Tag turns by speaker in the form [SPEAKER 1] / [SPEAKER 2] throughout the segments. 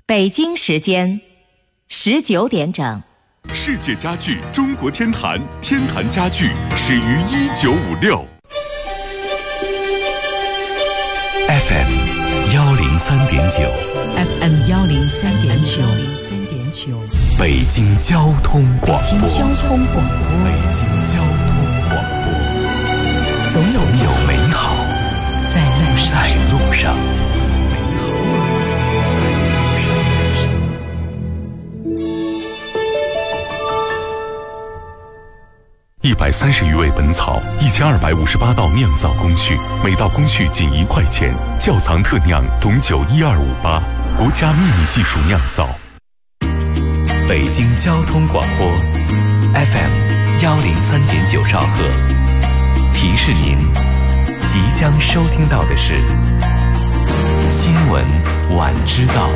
[SPEAKER 1] 北京时间19点整。
[SPEAKER 2] 世界家具中国天坛，天坛家具始于1956。
[SPEAKER 3] FM 103.9
[SPEAKER 4] FM 103.9
[SPEAKER 3] 北京交通广播。
[SPEAKER 4] 北京交通广播。总有美好在路上。
[SPEAKER 2] 130余味本草，1258道酿造工序，每道工序仅1块钱。窖藏特酿董酒1258，国家秘密技术酿造。
[SPEAKER 3] 北京交通广播 FM 103.9兆赫，提示您即将收听到的是新闻晚知道。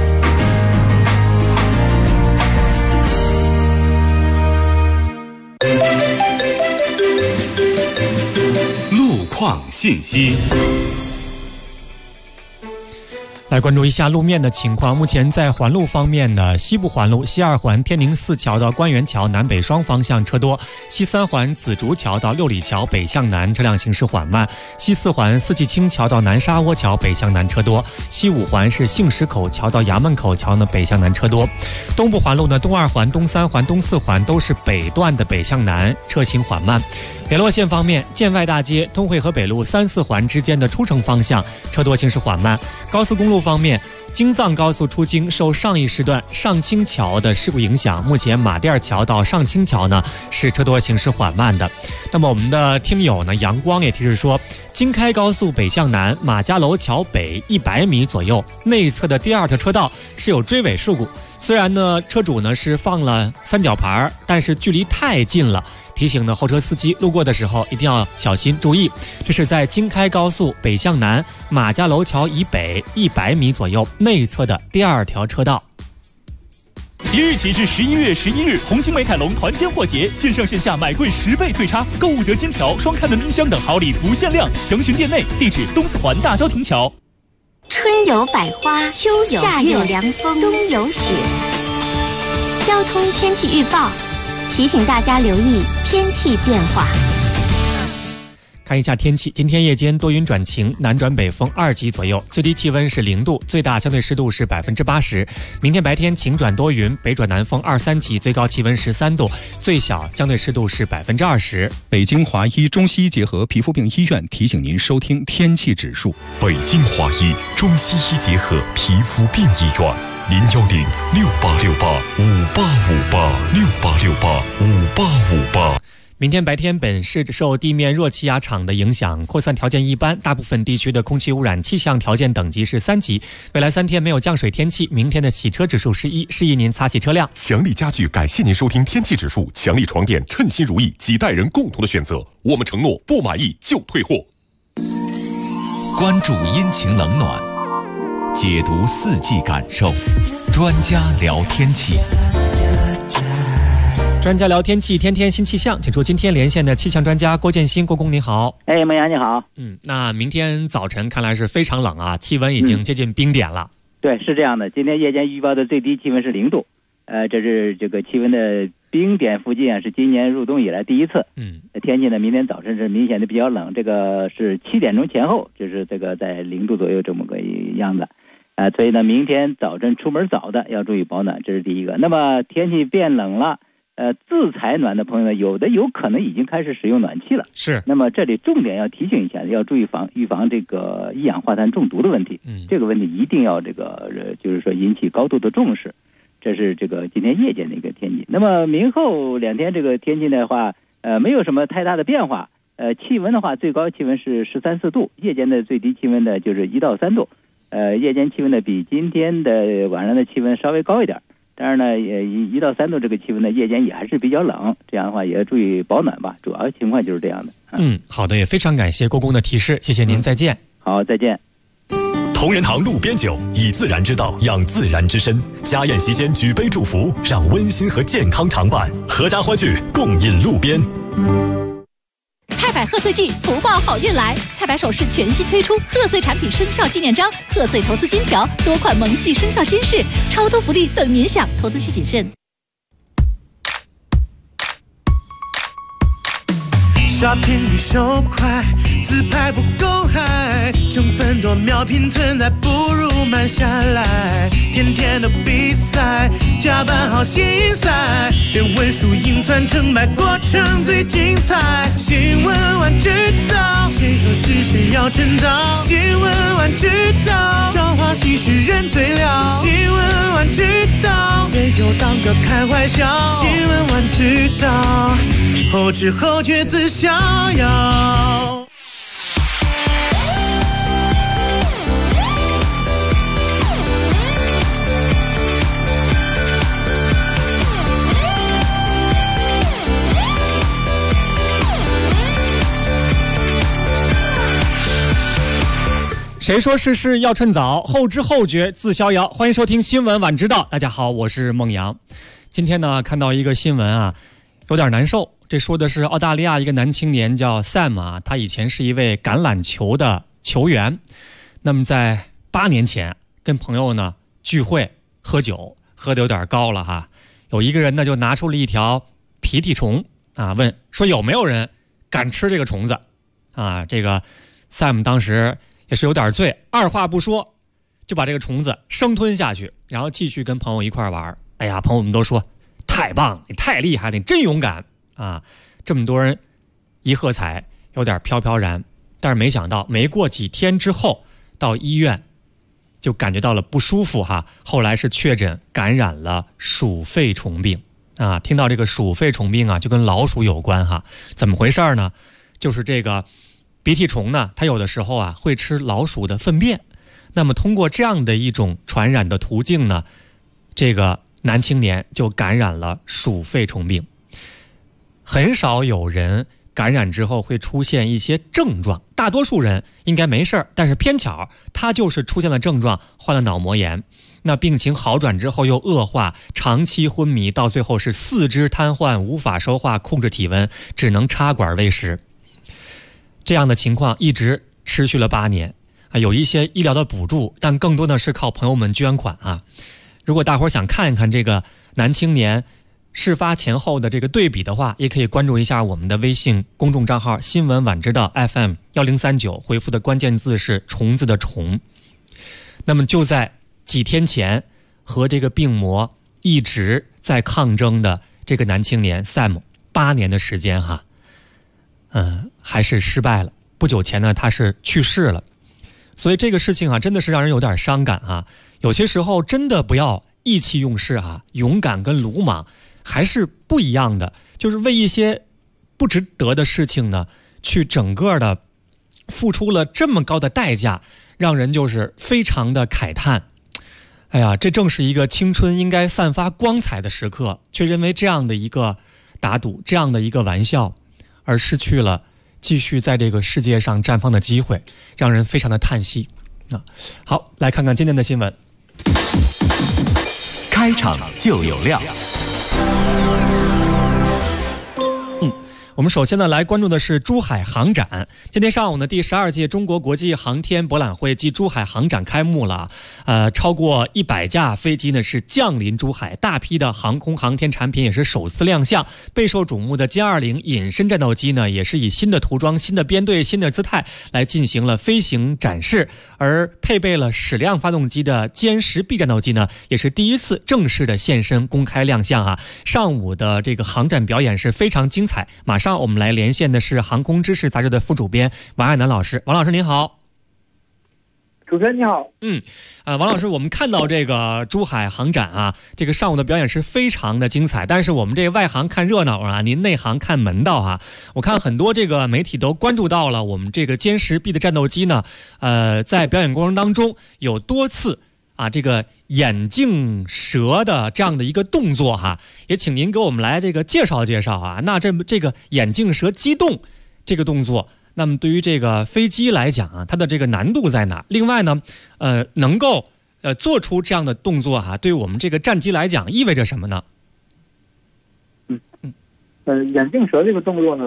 [SPEAKER 3] 路况信息。
[SPEAKER 5] 来关注一下路面的情况。目前在环路方面呢，西部环路西二环天宁寺桥到官园桥南北双方向车多，西三环紫竹桥到六里桥北向南车辆行驶缓慢，西四环四季青桥到南沙窝桥北向南车多，西五环是杏石口桥到衙门口桥呢北向南车多。东部环路呢，东二环东三环东四环都是北段的北向南车行缓慢。联络线方面，建外大街通惠河北路3、4环之间的出城方向车多行驶缓慢。高速公路方面，京藏高速出京受上一时段上清桥的事故影响，目前马甸桥到上清桥呢是车多行驶缓慢的。那么我们的听友呢阳光也提示说，京开高速北向南马家楼桥北100米左右内侧的第2条车道是有追尾事故，虽然呢车主呢是放了三角牌，但是距离太近了，提醒呢后车司机路过的时候一定要小心注意。这是在京开高速北向南马家楼桥以北100米左右内侧的第2条车道。
[SPEAKER 6] 即日起至11月11日，红星美凯龙团坚货节，线上线下买贵10倍退差，购物得金条、双开门冰箱等好礼不限量，详询店内。地址东四环大郊亭桥。
[SPEAKER 7] 春有百花，秋有夏有凉风，冬有雪。交通天气预报提醒大家留意天气变化。
[SPEAKER 5] 看一下天气，今天夜间多云转晴，南转北风2级左右，最低气温是0度，最大相对湿度是80%。明天白天晴转多云，北转南风2、3级，最高气温13度，最小相对湿度是20%。
[SPEAKER 8] 北京华医中西医结合皮肤病医院提醒您收听天气指数。
[SPEAKER 2] 北京华医中西医结合皮肤病医院，010-6868-5858，6868-5858。
[SPEAKER 5] 明天白天本市受地面热气压场的影响，扩散条件一般，大部分地区的空气污染气象条件等级是3级。未来3天没有降水天气，明天的洗车指数是1，示意您擦洗车辆。
[SPEAKER 2] 强力家具感谢您收听天气指数，强力床垫称心如意，几代人共同的选择，我们承诺不满意就退货。
[SPEAKER 3] 关注阴晴冷暖，解读四季感受，专家聊天气。
[SPEAKER 5] 专家聊天气，天天新气象，请出今天连线的气象专家郭建新。郭工你好。
[SPEAKER 9] 孟阳你好。
[SPEAKER 5] 那明天早晨看来是非常冷啊，气温已经接近冰点了。
[SPEAKER 9] 对，是这样的，今天夜间预报的最低气温是0度，这是这个气温的冰点附近是今年入冬以来第一次。天气呢，明天早晨是明显的比较冷，这个是7点钟前后，就是这个在0度左右这么个样子。所以呢，明天早晨出门早的要注意保暖，这是第一个。那么天气变冷了。自采暖的朋友呢，有可能已经开始使用暖气了。
[SPEAKER 5] 是。
[SPEAKER 9] 那么这里重点要提醒一下，要注意预防这个一氧化碳中毒的问题。这个问题一定要就是说引起高度的重视。这是这个今天夜间的一个天气。那么明后2天这个天气的话，没有什么太大的变化。气温的话，最高气温是13、14度，夜间的最低气温呢就是1到3度。夜间气温呢比今天的晚上的气温稍微高一点。当然呢，也1到3度这个气温呢，夜间也还是比较冷，这样的话也要注意保暖吧。主要情况就是这样的。
[SPEAKER 5] 好的，也非常感谢郭工的提示，谢谢您，再见。
[SPEAKER 9] 好，再见。
[SPEAKER 6] 同仁堂路边酒，以自然之道养自然之身。家宴席间举杯祝福，让温馨和健康常伴。阖家欢聚，共饮路边。
[SPEAKER 7] 菜
[SPEAKER 10] 百贺岁季，福报好运来！菜百首饰全新推出贺岁产品生肖纪念章、贺岁投资金条，多款萌系生肖金饰，超多福利等您享，投资需谨慎。
[SPEAKER 11] Shopping 比手快，自拍不够嗨，成分多秒拼存在，不如慢下来。天天的比赛，加班好心塞，别问输赢算成败，过程最精彩。新闻晚知道，谁说是谁要称道？新闻晚知道，朝花夕拾人最了。新闻晚知道，杯酒当歌开怀笑。新闻晚知道，后知后觉自逍遥。
[SPEAKER 5] 谁说世事要趁早，后知后觉自逍遥。欢迎收听新闻晚知道，大家好，我是孟阳。今天呢，看到一个新闻啊，有点难受。这说的是澳大利亚一个男青年叫 Sam 啊，他以前是一位橄榄球的球员。那么在8年前跟朋友呢聚会喝酒，喝得有点高了哈。有一个人呢就拿出了一条鼻涕虫啊，问说有没有人敢吃这个虫子啊？这个 Sam 当时也是有点醉，二话不说就把这个虫子生吞下去，然后继续跟朋友一块玩。哎呀，朋友们都说太棒，你太厉害，你真勇敢啊！这么多人一喝彩，有点飘飘然。但是没想到没过几天之后到医院就感觉到了不舒服哈，后来是确诊感染了鼠肺虫病啊。听到这个鼠肺虫病啊，就跟老鼠有关哈。怎么回事呢？就是这个鼻涕虫呢，它有的时候啊会吃老鼠的粪便，那么通过这样的一种传染的途径呢，这个男青年就感染了鼠肺虫病。很少有人感染之后会出现一些症状，大多数人应该没事，但是偏巧他就是出现了症状，患了脑膜炎。那病情好转之后又恶化，长期昏迷，到最后是四肢瘫痪，无法说话，控制体温，只能插管喂食。这样的情况一直持续了8年啊，有一些医疗的补助，但更多的是靠朋友们捐款啊。如果大伙想看一看这个男青年事发前后的这个对比的话，也可以关注一下我们的微信公众账号新闻晚知道 FM1039，回复的关键字是虫子的虫。那么就在几天前，和这个病魔一直在抗争的这个男青年 Sam， 8年的时间哈，还是失败了。不久前呢，他是去世了。所以这个事情啊，真的是让人有点伤感啊。有些时候真的不要意气用事啊，勇敢跟鲁莽还是不一样的。就是为一些不值得的事情呢，去整个的付出了这么高的代价，让人就是非常的慨叹。哎呀，这正是一个青春应该散发光彩的时刻，却因为这样的一个打赌，这样的一个玩笑，而失去了继续在这个世界上绽放的机会，让人非常的叹息。好，来看看今天的新闻。
[SPEAKER 3] 开场就有料。
[SPEAKER 5] 我们首先呢来关注的是珠海航展。今天上午呢，第12届中国国际航天博览会暨珠海航展开幕了。超过100架飞机呢是降临珠海，大批的航空航天产品也是首次亮相。备受瞩目的歼20隐身战斗机呢，也是以新的涂装、新的编队、新的姿态来进行了飞行展示。而配备了矢量发动机的歼10B战斗机呢，也是第一次正式的现身公开亮相啊。上午的这个航展表演是非常精彩。马上我们来连线的是航空知识杂志的副主编王爱南老师。王老师您好。
[SPEAKER 12] 主持人你好。
[SPEAKER 5] 王老师，我们看到这个珠海航展啊，这个上午的表演是非常的精彩，但是我们这外行看热闹啊，您内行看门道啊。我看很多这个媒体都关注到了我们这个歼10B的战斗机呢，在表演过程当中有多次啊这个眼镜蛇的这样的一个动作哈，也请您给我们来这个介绍介绍啊。那这个眼镜蛇机动这个动作，那么对于这个飞机来讲啊，它的这个难度在哪？另外呢，能够做出这样的动作哈，对于我们这个战机来讲意味着什么呢？
[SPEAKER 12] 眼镜蛇这个动作呢，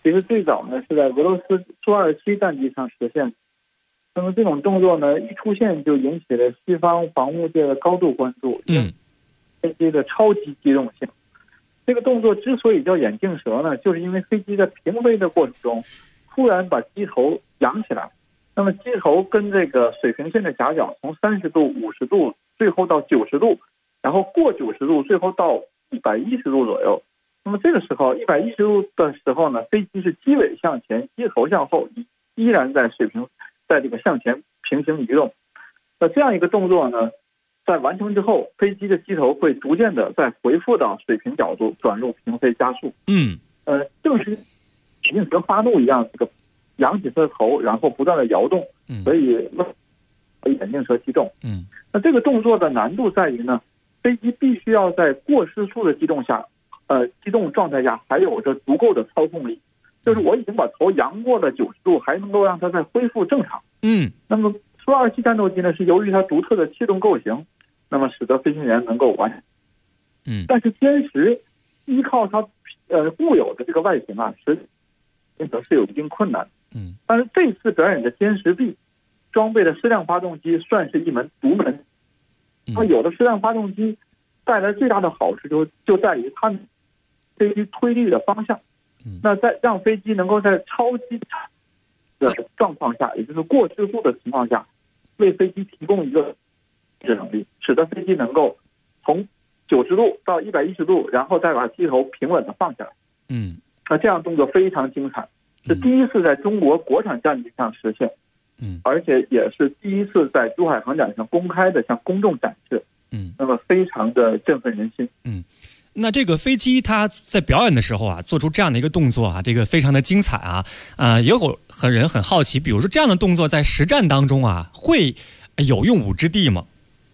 [SPEAKER 12] 其实最早呢是在俄罗斯苏27战机上实现。那么这种动作呢一出现就引起了西方防务界的高度关注，飞机的超级机动性。这个动作之所以叫眼镜蛇呢，就是因为飞机在平飞的过程中突然把机头扬起来，那么机头跟这个水平线的夹角从30度、50度，最后到90度，然后过90度，最后到110度左右。那么这个时候110度的时候呢，飞机是机尾向前，机头向后，依然在这个向前平行移动。那这样一个动作呢，在完成之后，飞机的机头会逐渐的再回复到水平角度，转入平飞加速。正是眼镜蛇发怒一样，这个扬起它的头，然后不断的摇动，所以眼镜蛇机动。那这个动作的难度在于呢，飞机必须要在过失速的机动状态下还有着足够的操控力，就是我已经把头扬过了90度，还能够让它再恢复正常。那么苏27战斗机呢，是由于它独特的气动构型，那么使得飞行员能够完成。但是歼10依靠它固有的这个外形啊，实际上是有一定困难。但是这次表演的歼10B装备的矢量发动机算是一门独门。它有的矢量发动机带来最大的好处就在于它飞机推力的方向。那在让飞机能够在超机的状况下，也就是过失速的情况下，为飞机提供一个能力，使得飞机能够从90度到110度，然后再把机头平稳的放下来。那这样动作非常精彩，是第一次在中国国产战机上实现。而且也是第一次在珠海航展上公开的向公众展示。那么非常的振奋人心。
[SPEAKER 5] 那这个飞机它在表演的时候啊，做出这样的一个动作啊，这个非常的精彩啊。也有人很好奇，比如说这样的动作在实战当中啊，会有用武之地吗？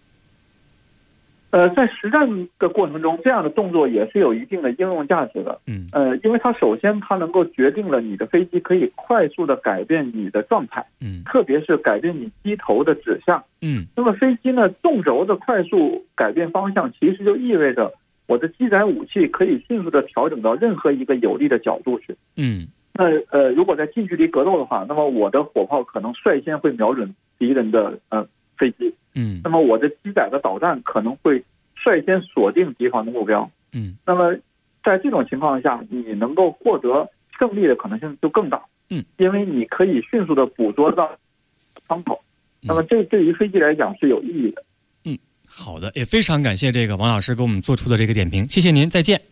[SPEAKER 12] 在实战的过程中，这样的动作也是有一定的应用价值的。因为它首先它能够决定了你的飞机可以快速的改变你的状态，特别是改变你机头的指向。那么飞机呢，纵轴的快速改变方向，其实就意味着我的机载武器可以迅速的调整到任何一个有利的角度去。那如果在近距离格斗的话，那么我的火炮可能率先会瞄准敌人的飞机。那么我的机载的导弹可能会率先锁定敌方的目标。那么在这种情况下，你能够获得胜利的可能性就更大。因为你可以迅速的捕捉到窗口。那么这对于飞机来讲是有意义的。
[SPEAKER 5] 好的，也非常感谢这个王老师给我们做出的这个点评，谢谢您，再见。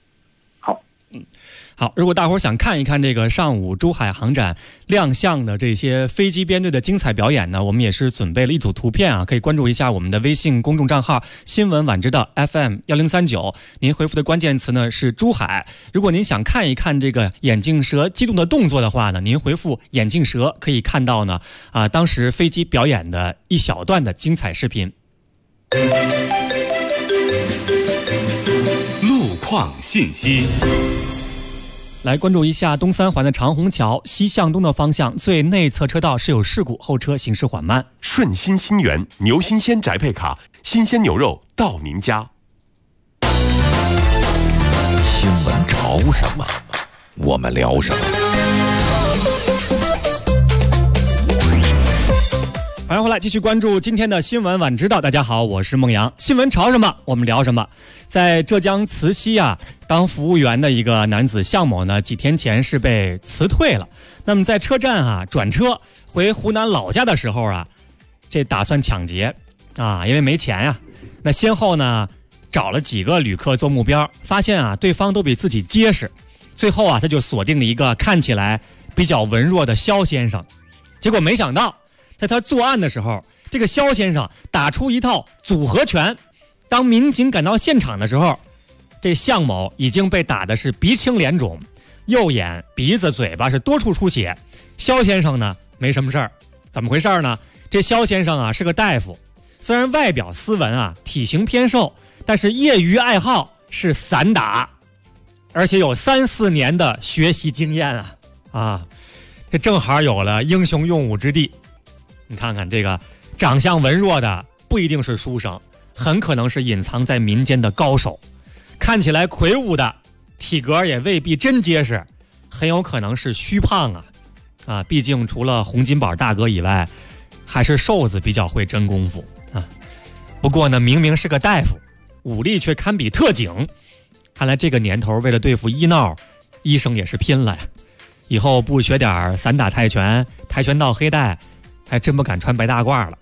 [SPEAKER 5] 好，如果大伙想看一看这个上午珠海航展亮相的这些飞机编队的精彩表演呢，我们也是准备了一组图片啊，可以关注一下我们的微信公众账号新闻晚知道 FM1039，您回复的关键词呢是珠海。如果您想看一看这个眼镜蛇机动的动作的话呢，您回复眼镜蛇，可以看到呢当时飞机表演的一小段的精彩视频。
[SPEAKER 3] 路况信息。
[SPEAKER 5] 来关注一下东三环的长虹桥西向东的方向最内侧车道是有事故，后车行驶缓慢。
[SPEAKER 13] 顺心新源牛新鲜宅配卡，新鲜牛肉到您家。
[SPEAKER 14] 新闻潮什么，我们聊什么。
[SPEAKER 5] 欢迎回来，继续关注今天的新闻晚知道。大家好，我是孟阳。新闻潮什么，我们聊什么。在浙江慈溪啊，当服务员的一个男子向某呢，几天前是被辞退了。那么在车站啊转车回湖南老家的时候啊，这打算抢劫啊，因为没钱呀。那先后呢找了几个旅客做目标，发现啊对方都比自己结实。最后啊他就锁定了一个看起来比较文弱的肖先生。结果没想到在他作案的时候，这个肖先生打出一套组合拳。当民警赶到现场的时候，这向某已经被打的是鼻青脸肿，右眼、鼻子、嘴巴是多处出血。肖先生呢没什么事儿，怎么回事呢？这肖先生啊是个大夫，虽然外表斯文啊，体型偏瘦，但是业余爱好是散打，而且有3-4年的学习经验啊，这正好有了英雄用武之地。你看看这个长相文弱的不一定是书生，很可能是隐藏在民间的高手，看起来魁梧的体格也未必真结实， 很有可能是虚胖啊，毕竟除了洪金宝大哥以外，还是瘦子比较会真功夫啊。不过呢，明明是个大夫，武力却堪比特警，看来这个年头为了对付医闹，医生也是拼了呀。以后不学点散打泰拳、跆拳道黑带，还真不敢穿白大褂了。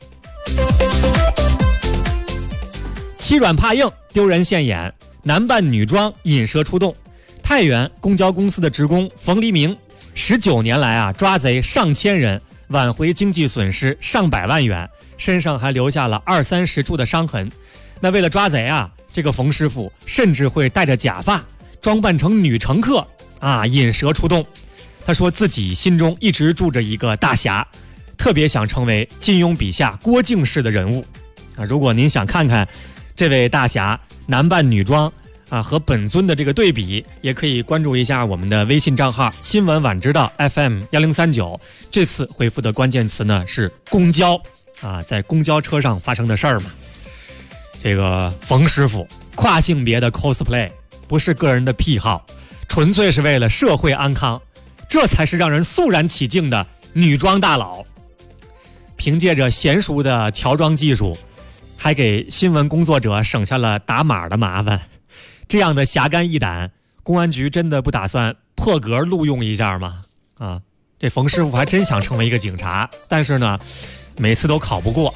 [SPEAKER 5] 欺软怕硬，丢人现眼，男扮女装引蛇出洞。太原公交公司的职工冯黎明19年来抓贼上千人，挽回经济损失上百万元，身上还留下了20-30处的伤痕。那为了抓贼这个冯师傅甚至会戴着假发，装扮成女乘客引蛇出洞。他说自己心中一直住着一个大侠，特别想成为金庸笔下郭靖式的人物如果您想看看这位大侠男扮女装和本尊的这个对比，也可以关注一下我们的微信账号新闻晚知道 FM1039。这次回复的关键词呢是公交在公交车上发生的事儿嘛。这个冯师傅跨性别的 cosplay 不是个人的癖好，纯粹是为了社会安康，这才是让人肃然起敬的女装大佬。凭借着娴熟的乔装技术，还给新闻工作者省下了打码的麻烦。这样的侠肝义胆，公安局真的不打算破格录用一下吗？这冯师傅还真想成为一个警察，但是呢，每次都考不过。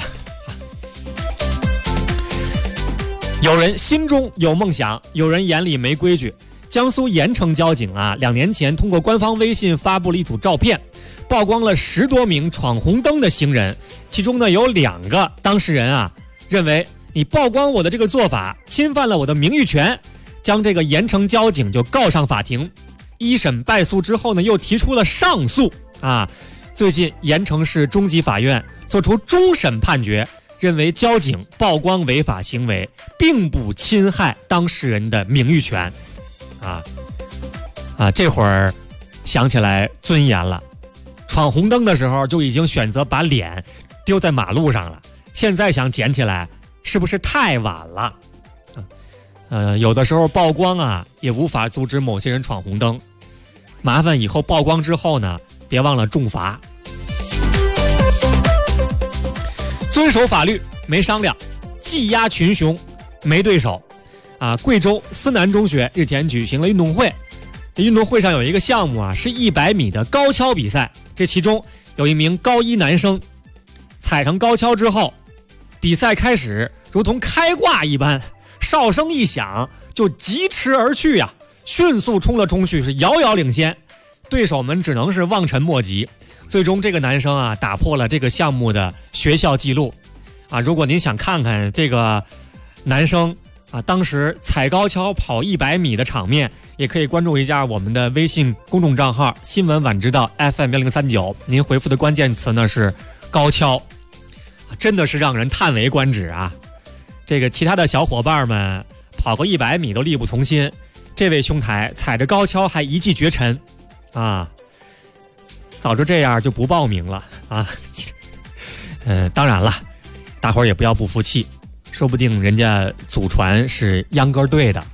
[SPEAKER 5] 有人心中有梦想，有人眼里没规矩。江苏盐城交警2年前通过官方微信发布了一组照片，曝光了10多名闯红灯的行人，其中呢有2个当事人认为你曝光我的这个做法侵犯了我的名誉权，将这个盐城交警就告上法庭。一审败诉之后呢，又提出了上诉最近盐城市中级法院作出终审判决，认为交警曝光违法行为并不侵害当事人的名誉权这会儿想起来尊严了。闯红灯的时候就已经选择把脸丢在马路上了，现在想捡起来是不是太晚了？有的时候曝光也无法阻止某些人闯红灯，麻烦以后曝光之后呢，别忘了重罚。遵守法律没商量，技压群雄没对手贵州思南中学日前举行了运动会，这运动会上有一个项目是100米的高跷比赛，这其中有一名高1男生踩上高跷之后，比赛开始如同开挂一般，哨声一响就疾驰而去迅速冲了冲去，是遥遥领先，对手们只能是望尘莫及。最终这个男生打破了这个项目的学校纪录如果您想看看这个男生当时踩高跷跑100米的场面，也可以关注一下我们的微信公众账号新闻晚知道 FM1039，您回复的关键词呢是高跷，真的是让人叹为观止这个其他的小伙伴们跑个100米都力不从心，这位兄台踩着高跷还一骑绝尘早知这样就不报名了当然了，大伙儿也不要不服气，说不定人家祖传是秧歌队的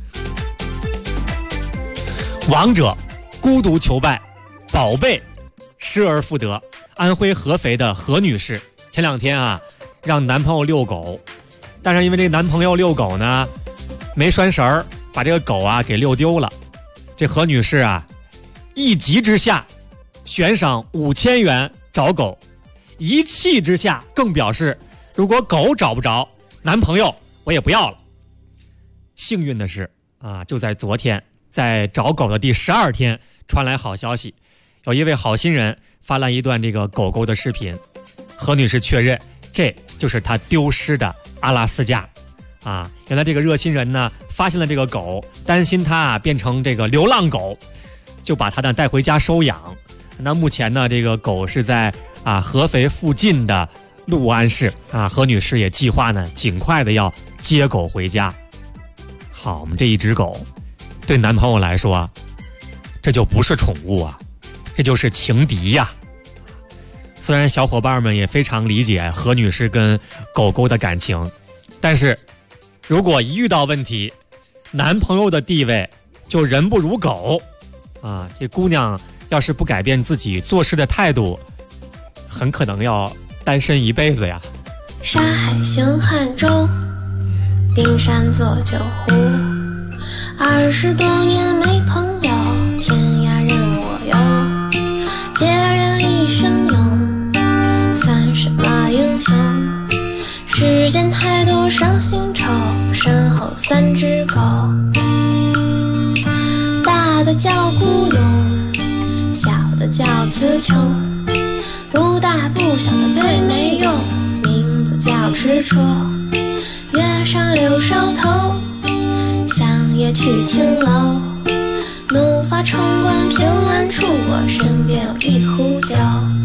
[SPEAKER 5] 王者孤独求败，宝贝失而复得。安徽合肥的何女士前2天让男朋友遛狗，但是因为这个男朋友遛狗呢没拴绳儿，把这个狗给遛丢了。这何女士一急之下悬赏5000元找狗，一气之下更表示如果狗找不着，男朋友我也不要了。幸运的是就在昨天，在找狗的第12天传来好消息，有一位好心人发来一段这个狗狗的视频，何女士确认这就是她丢失的阿拉斯加原来这个热心人呢发现了这个狗，担心它变成这个流浪狗，就把它呢带回家收养。那目前呢这个狗是在合肥附近的六安市何女士也计划呢尽快的要接狗回家。好嘛，这一只狗对男朋友来说这就不是宠物这就是情敌虽然小伙伴们也非常理解何女士跟狗狗的感情，但是如果一遇到问题，男朋友的地位就人不如狗， 啊，这姑娘要是不改变自己做事的态度，很可能要单身一辈子呀。
[SPEAKER 15] 沙海行汉舟，冰山作酒壶。20多年没朋友，天涯任我游。孑然一身勇，算什么英雄？世间太多伤心愁，身后3只狗。大的叫孤勇，小的叫词穷。不大不小的最没用，名字叫执着。月上柳梢头，向夜去青楼。怒发冲冠凭栏处，我身边有一壶酒。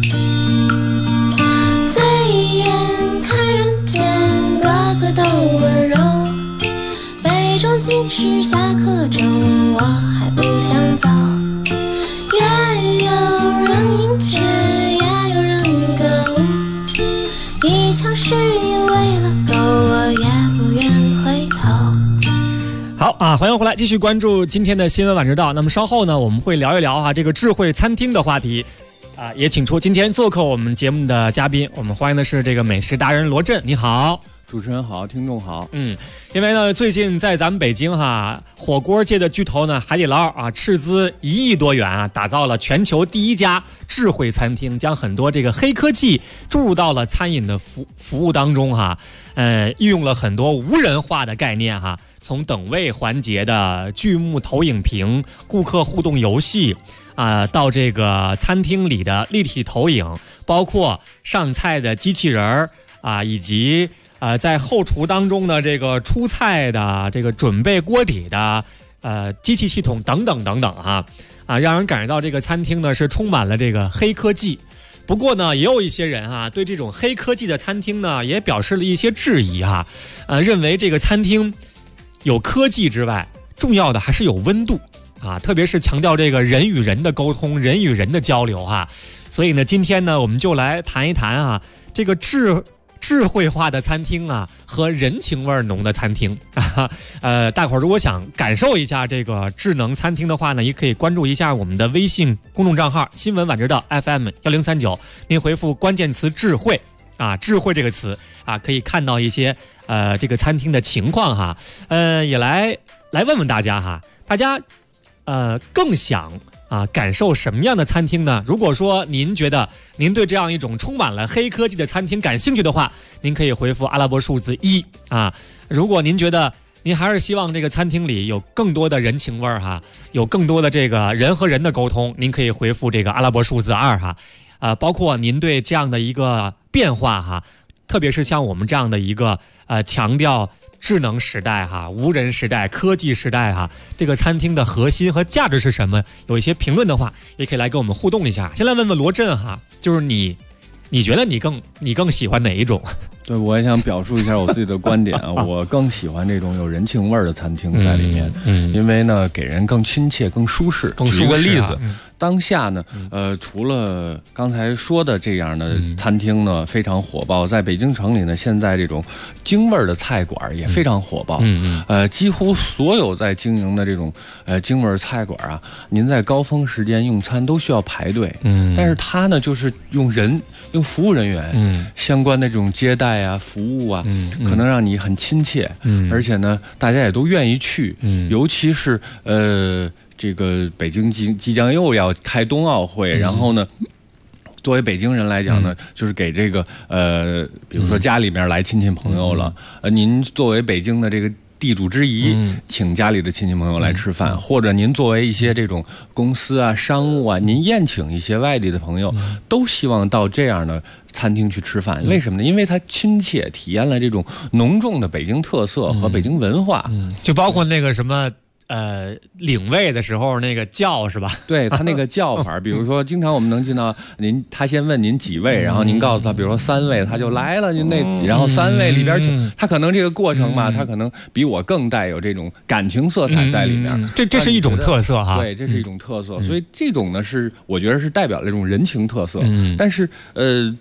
[SPEAKER 15] 醉眼看人间，个个都温柔。杯中尽是下课钟，我还不想走。也有人迎接，也有人歌舞。一腔誓言为了够，我也不愿回头。
[SPEAKER 5] 好啊，欢迎回来，继续关注今天的新闻晚知道。那么稍后呢，我们会聊一聊这个智慧餐厅的话题啊，也请出今天做客我们节目的嘉宾，我们欢迎的是这个美食达人罗振，你好。
[SPEAKER 16] 主持人好，听众好。
[SPEAKER 5] 因为呢，最近在咱们北京火锅界的巨头呢，海底捞斥资1亿多元打造了全球第一家智慧餐厅，将很多这个黑科技注入到了餐饮的服务当中运用了很多无人化的概念从等位环节的巨幕投影屏、顾客互动游戏到这个餐厅里的立体投影，包括上菜的机器人以及在后厨当中的这个出菜的这个准备锅底的机器系统等等等等让人感觉到这个餐厅呢是充满了这个黑科技。不过呢，也有一些人对这种黑科技的餐厅呢也表示了一些质疑认为这个餐厅有科技之外，重要的还是有温度特别是强调这个人与人的沟通、人与人的交流所以呢，今天呢我们就来谈一谈这个智慧化的餐厅和人情味浓的餐厅大伙儿如果想感受一下这个智能餐厅的话呢，也可以关注一下我们的微信公众账号新闻晚知道 FM1039，您回复关键词智慧智慧这个词可以看到一些这个餐厅的情况也来问问大家大家更想感受什么样的餐厅呢？如果说您觉得您对这样一种充满了黑科技的餐厅感兴趣的话，您可以回复阿拉伯数字1如果您觉得您还是希望这个餐厅里有更多的人情味有更多的这个人和人的沟通，您可以回复这个阿拉伯数字2包括您对这样的一个变化特别是像我们这样的一个强调智能时代无人时代、科技时代这个餐厅的核心和价值是什么？有一些评论的话，也可以来跟我们互动一下。先来问问罗振就是你觉得你更喜欢哪一种？
[SPEAKER 16] 对，我也想表述一下我自己的观点我更喜欢这种有人情味的餐厅在里面，因为呢给人更亲切、更舒适。举一个例子，当下呢除了刚才说的这样的餐厅呢非常火爆，在北京城里呢现在这种京味的菜馆也非常火爆，几乎所有在经营的这种京味菜馆您在高峰时间用餐都需要排队，但是它呢就是用服务人员相关的这种接待服务可能让你很亲切，而且呢大家也都愿意去，尤其是这个北京即将又要开冬奥会，然后呢作为北京人来讲呢，就是给这个比如说家里面来亲戚朋友了，您作为北京的这个地主之谊，请家里的亲戚朋友来吃饭，或者您作为一些这种公司商务您宴请一些外地的朋友，都希望到这样的餐厅去吃饭。为什么呢？因为它亲切，体验了这种浓重的北京特色和北京文化，
[SPEAKER 5] 就包括那个什么领位的时候那个叫是吧？
[SPEAKER 16] 对，他那个叫法，比如说经常我们能听到他先问您几位，然后您告诉他，比如说3位，他就来了您那几，然后3位里边他可能这个过程他可能比我更带有这种感情色彩在里面。
[SPEAKER 5] 这是一种特色
[SPEAKER 16] 对，这是一种特色，所以这种呢是我觉得是代表了这种人情特色。但是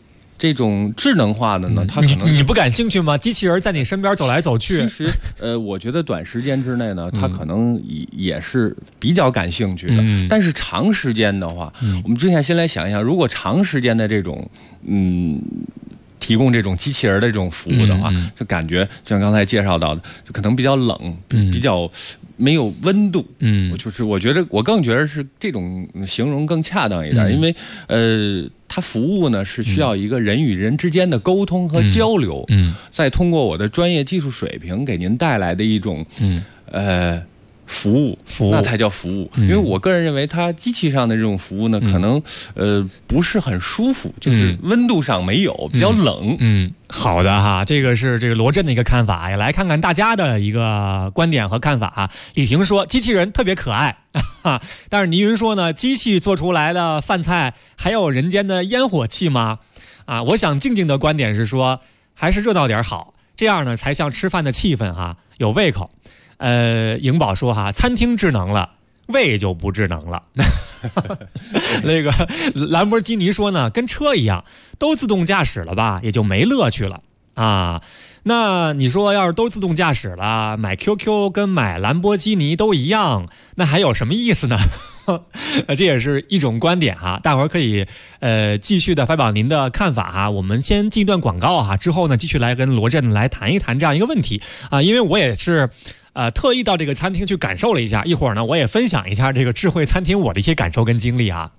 [SPEAKER 16] 这种智能化的呢，它可能
[SPEAKER 5] 你不感兴趣吗？机器人在你身边走来走去。
[SPEAKER 16] 其实我觉得短时间之内呢，它可能也是比较感兴趣的。但是长时间的话，我们之前先来想一想，如果长时间的这种提供这种机器人的这种服务的话，就感觉像刚才介绍到的，就可能比较冷，比较没有温度。我更觉得是这种形容更恰当一点，因为它服务呢是需要一个人与人之间的沟通和交流，再通过我的专业技术水平给您带来的一种服务，那才叫服务。因为我个人认为，它机器上的这种服务呢，可能不是很舒服，就是温度上没有，比较冷。
[SPEAKER 5] 好的哈，这个是这个罗振的一个看法，也来看看大家的一个观点和看法。李婷说，机器人特别可爱，但是倪云说呢，机器做出来的饭菜还有人间的烟火气吗？我想静静的观点是说，还是热闹点好，这样呢才像吃饭的气氛哈，有胃口。颖宝说哈，餐厅智能了，胃就不智能了。那个兰博基尼说呢，跟车一样，都自动驾驶了吧，也就没乐趣了啊。那你说要是都自动驾驶了，买 QQ 跟买兰博基尼都一样，那还有什么意思呢？这也是一种观点哈，大伙儿可以继续的发表您的看法哈。我们先进一段广告哈，之后呢继续来跟罗振来谈一谈这样一个问题啊，因为我也是特意到这个餐厅去感受了一下，一会儿呢我也分享一下这个智慧餐厅我的一些感受跟经历啊。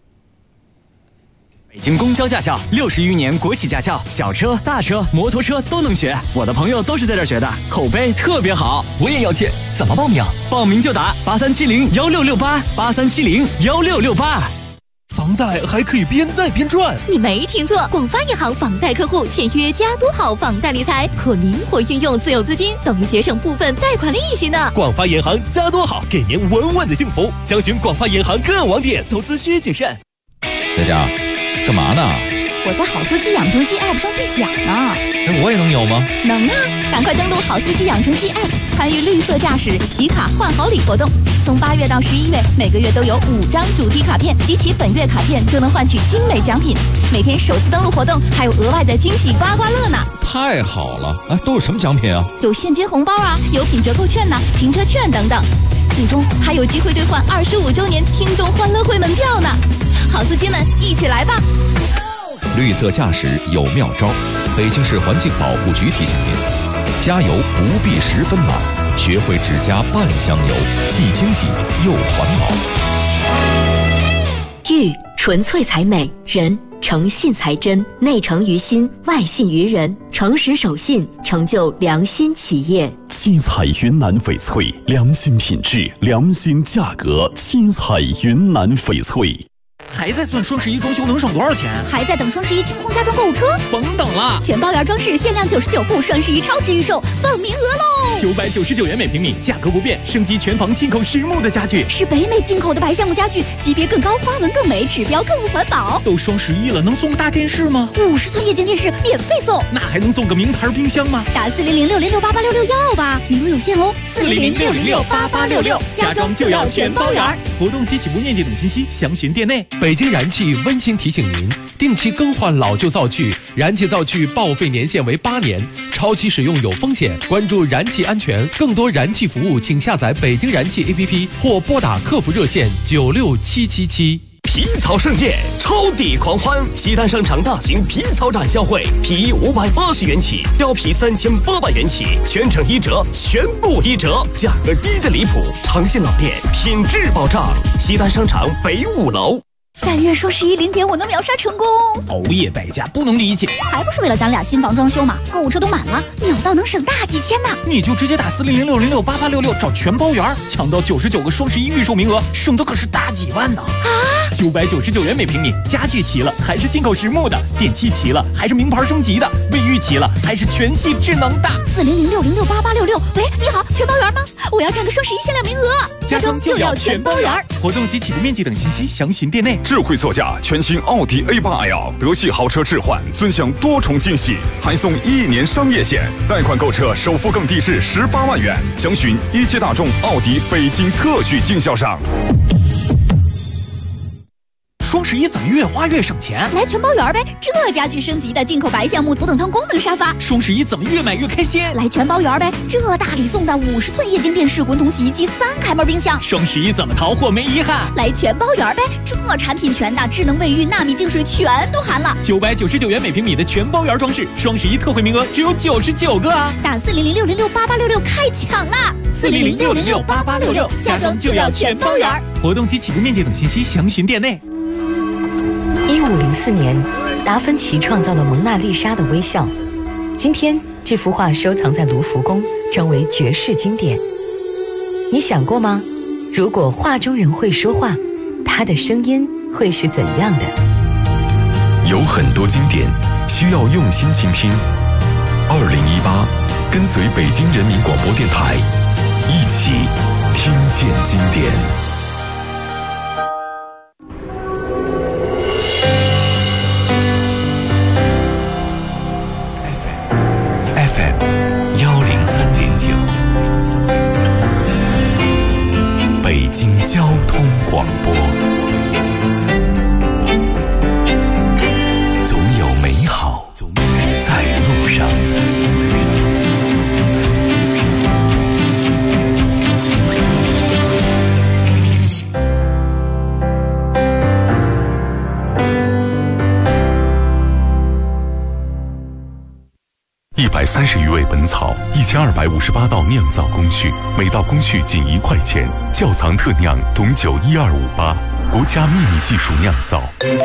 [SPEAKER 17] 北京公交驾校60余年国企驾校，小车、大车、摩托车都能学。我的朋友都是在这儿学的，口碑特别好。我也要去，怎么报名？报名就打83701668，83701668。
[SPEAKER 18] 房贷还可以边贷边赚，
[SPEAKER 10] 你没听错，广发银行房贷客户签约加多好房贷理财，可灵活运用自有资金，等于节省部分贷款利息呢。
[SPEAKER 18] 广发银行加多好，给您稳稳的幸福。详询广发银行各网点，投资需谨慎。
[SPEAKER 14] 佳佳，干嘛呢？
[SPEAKER 19] 我在好司机养成记 App 上兑奖呢。
[SPEAKER 14] 我也能有吗？
[SPEAKER 19] 能啊！赶快登录好司机养成记 App， 参与绿色驾驶集卡换好礼活动。从8月到11月，每个月都有5张主题卡片，集齐本月卡片就能换取精美奖品。每天首次登录活动还有额外的惊喜刮刮乐呢！
[SPEAKER 14] 太好了！都有什么奖品啊？
[SPEAKER 19] 有现金红包啊，有品折扣券呐，停车券等等。最终还有机会兑换25周年听众欢乐会门票呢！好司机们，一起来吧！
[SPEAKER 14] 绿色驾驶有妙招，北京市环境保护局提醒您：加油不必10分满，学会只加半箱油，既经济又环保。
[SPEAKER 20] 玉纯粹才美，人诚信才真，内诚于心，外信于人，诚实守信，成就良心企业。
[SPEAKER 21] 七彩云南翡翠，良心品质，良心价格。七彩云南翡翠。
[SPEAKER 6] 还在算双11装修能省多少钱？
[SPEAKER 10] 还在等双11清空家装购物车？
[SPEAKER 6] 甭等了，
[SPEAKER 10] 全包圆装饰限量99户，双11超值预售，放名额喽
[SPEAKER 6] ！999元每平米，价格不变，升级全房进口实木的家具，
[SPEAKER 10] 是北美进口的白橡木家具，级别更高，花纹更美，指标更环保。
[SPEAKER 6] 都双11了，能送个大电视吗
[SPEAKER 10] ？50寸液晶电视免费送，
[SPEAKER 6] 那还能送个名牌冰箱吗？
[SPEAKER 10] 打40060688666要吧，名额有限哦，40060688666，家装就要全包圆。
[SPEAKER 6] 活动及起步面积等信息详询店内。
[SPEAKER 22] 北京燃气温馨提醒您，定期更换老旧灶具，燃气灶具报废年限为8年，超期使用有风险。关注燃气安全，更多燃气服务，请下载北京燃气 APP 或拨打客服热线96777。
[SPEAKER 18] 皮草盛宴，超抵狂欢！西单商场大型皮草展销会，皮衣580元起，貂皮3800元起，全程1折，全部1折，价格低得离谱，诚信老店，品质保障。西单商场北5楼。
[SPEAKER 10] 但愿双110点5能秒杀成功。
[SPEAKER 6] 熬夜败家不能理解，
[SPEAKER 10] 还不是为了咱俩新房装修嘛？购物车都满了，秒到能省大几千呢。
[SPEAKER 6] 你就直接打40060688666找全包圆，抢到99个双11预售名额，省的可是大几万呢！
[SPEAKER 10] 啊
[SPEAKER 6] ！999元每平米，家具齐了还是进口实木的，电器齐了还是名牌升级的，卫浴齐了还是全系智能的。
[SPEAKER 10] 40060688666，喂，你好，全包圆吗？我要占个双11限量名额，
[SPEAKER 6] 家装就要全包圆。活动及起步面积等信息详询店内。
[SPEAKER 23] 智慧座驾，全新奥迪 A8L 德系豪车置换，尊享多重惊喜，还送1年商业险，贷款购车首付更低至18万元。详询一汽大众奥迪北京特许经销商。
[SPEAKER 17] 双11怎么越花越省钱？
[SPEAKER 10] 来全包圆呗！这家具升级的进口白橡木头等舱功能沙发，
[SPEAKER 17] 双11怎么越买越开心？
[SPEAKER 10] 来全包圆呗！这大礼送的50寸液晶电视、滚筒洗衣机、3开门冰箱。
[SPEAKER 17] 双11怎么淘货没遗憾？
[SPEAKER 10] 来全包圆呗！这产品全的，智能卫浴、纳米净水全都含了。
[SPEAKER 17] 999元每平米的全包圆装饰，双11特惠名额只有99个啊！
[SPEAKER 10] 打400-606-8866开抢啦！400-606-8866，家装就要全包圆。
[SPEAKER 17] 活动及起步面积等信息详询店内。
[SPEAKER 1] 1504年，达芬奇创造了蒙娜丽莎的微笑。今天，这幅画收藏在卢浮宫，成为绝世经典。你想过吗？如果画中人会说话，他的声音会是怎样的？
[SPEAKER 2] 有很多经典需要用心倾听。2018，跟随北京人民广播电台，一起听见经典。
[SPEAKER 3] FM 103.9，北京交通广播。总有美好在路上。
[SPEAKER 2] 130余味本草，1258道酿造工序，每道工序仅1块钱。窖藏特酿董酒12588，国家秘密技术酿造。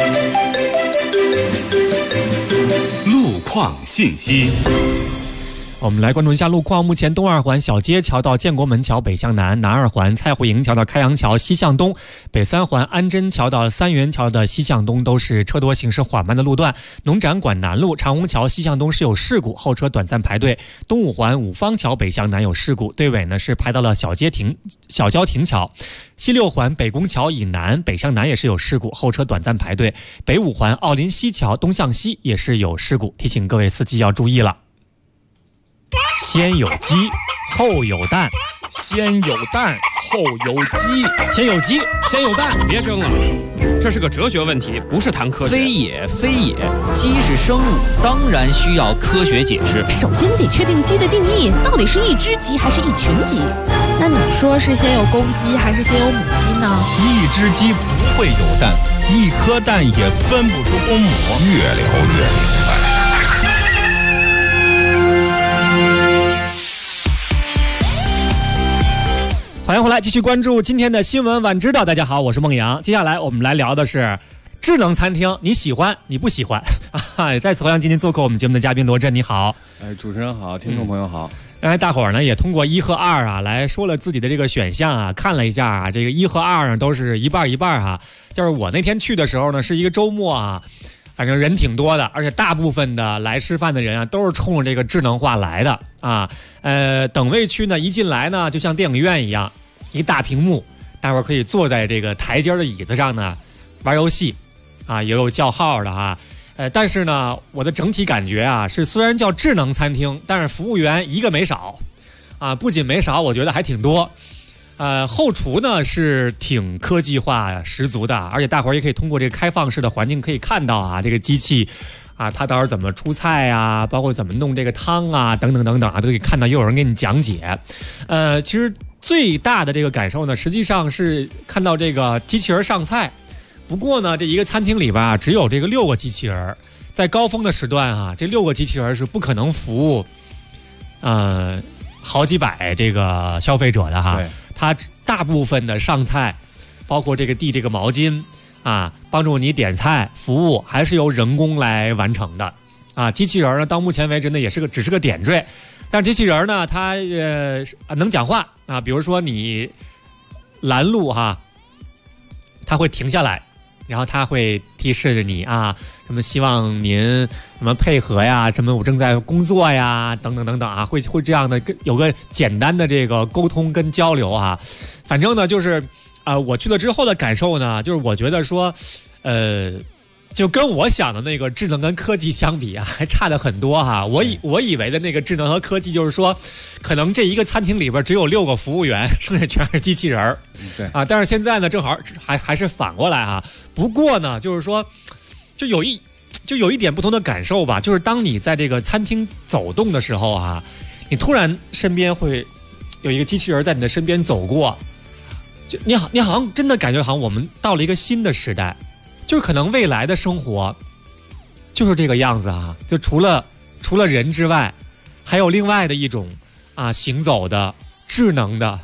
[SPEAKER 3] 路况信息。
[SPEAKER 5] 我们来关注一下路况。目前东二环小街桥到建国门桥北向南，南二环蔡湖营桥到开阳桥西向东，北三环安贞桥到三元桥的西向东都是车多行驶缓慢的路段。农展馆南路长虹桥西向东是有事故，后车短暂排队。东五环五方桥北向南有事故，队尾呢是排到了小交亭桥。西六环北宫桥以南北向南也是有事故，后车短暂排队。北五环奥林西桥东向西也是有事故，提醒各位司机要注意了。先有鸡，后有蛋。
[SPEAKER 4] 先有蛋，后有鸡。
[SPEAKER 5] 先有鸡，
[SPEAKER 4] 先有蛋。别争了，这是个哲学问题，不是谈科学。
[SPEAKER 8] 非也，非也，鸡是生物，当然需要科学解释。
[SPEAKER 24] 首先得确定鸡的定义，到底是一只鸡还是一群鸡？
[SPEAKER 25] 那你说是先有公鸡还是先有母鸡呢？
[SPEAKER 26] 一只鸡不会有蛋，一颗蛋也分不出公母。
[SPEAKER 14] 越聊越明白。
[SPEAKER 5] 欢迎回来，继续关注今天的新闻晚知道。大家好，我是孟阳。接下来我们来聊的是智能餐厅，你喜欢你不喜欢？在此欢迎今天做客我们节目的嘉宾罗振，你好。
[SPEAKER 16] 主持人好，听众朋友好。
[SPEAKER 5] 大伙儿呢也通过1和2啊来说了自己的这个选项啊，看了一下啊，这个1和2呢都是一半一半啊。就是我那天去的时候呢是一个周末啊，反正人挺多的，而且大部分的来吃饭的人啊都是冲着这个智能化来的啊。等位区呢一进来呢就像电影院一样，一大屏幕，大伙儿可以坐在这个台阶的椅子上呢玩游戏啊，也有叫号的啊。但是呢我的整体感觉啊是虽然叫智能餐厅，但是服务员一个没少啊，不仅没少，我觉得还挺多。后厨呢是挺科技化十足的，而且大伙儿也可以通过这个开放式的环境可以看到啊，这个机器啊，它到时候怎么出菜啊，包括怎么弄这个汤啊，等等等等啊，都可以看到，又有人给你讲解。其实最大的这个感受呢，实际上是看到这个机器人上菜。不过呢，这一个餐厅里边啊，只有这个6个机器人，在高峰的时段啊，这6个机器人是不可能服务好几百这个消费者的哈。它大部分的上菜，包括这个递这个毛巾啊，帮助你点菜服务，还是由人工来完成的啊。机器人呢，到目前为止呢，也是只是个点缀，但机器人呢，它能讲话啊，比如说你拦路哈，它会停下来，然后它会提示着你啊，什么希望您什么配合呀，什么我正在工作呀，等等等等啊，会这样的有个简单的这个沟通跟交流啊。反正呢，就是我去了之后的感受呢，就是我觉得说， 就跟我想的那个智能跟科技相比啊，还差得很多哈。我以为的那个智能和科技，就是说，可能这一个餐厅里边只有6个服务员，剩下全是机器人。
[SPEAKER 16] 对
[SPEAKER 5] 啊，但是现在呢，正好还是反过来哈。不过呢，就是说，就有一点不同的感受吧，就是当你在这个餐厅走动的时候啊，你突然身边会有一个机器人在你的身边走过，就你好像真的感觉好像我们到了一个新的时代。就是可能未来的生活就是这个样子啊，就除了人之外，还有另外的一种行走的智能的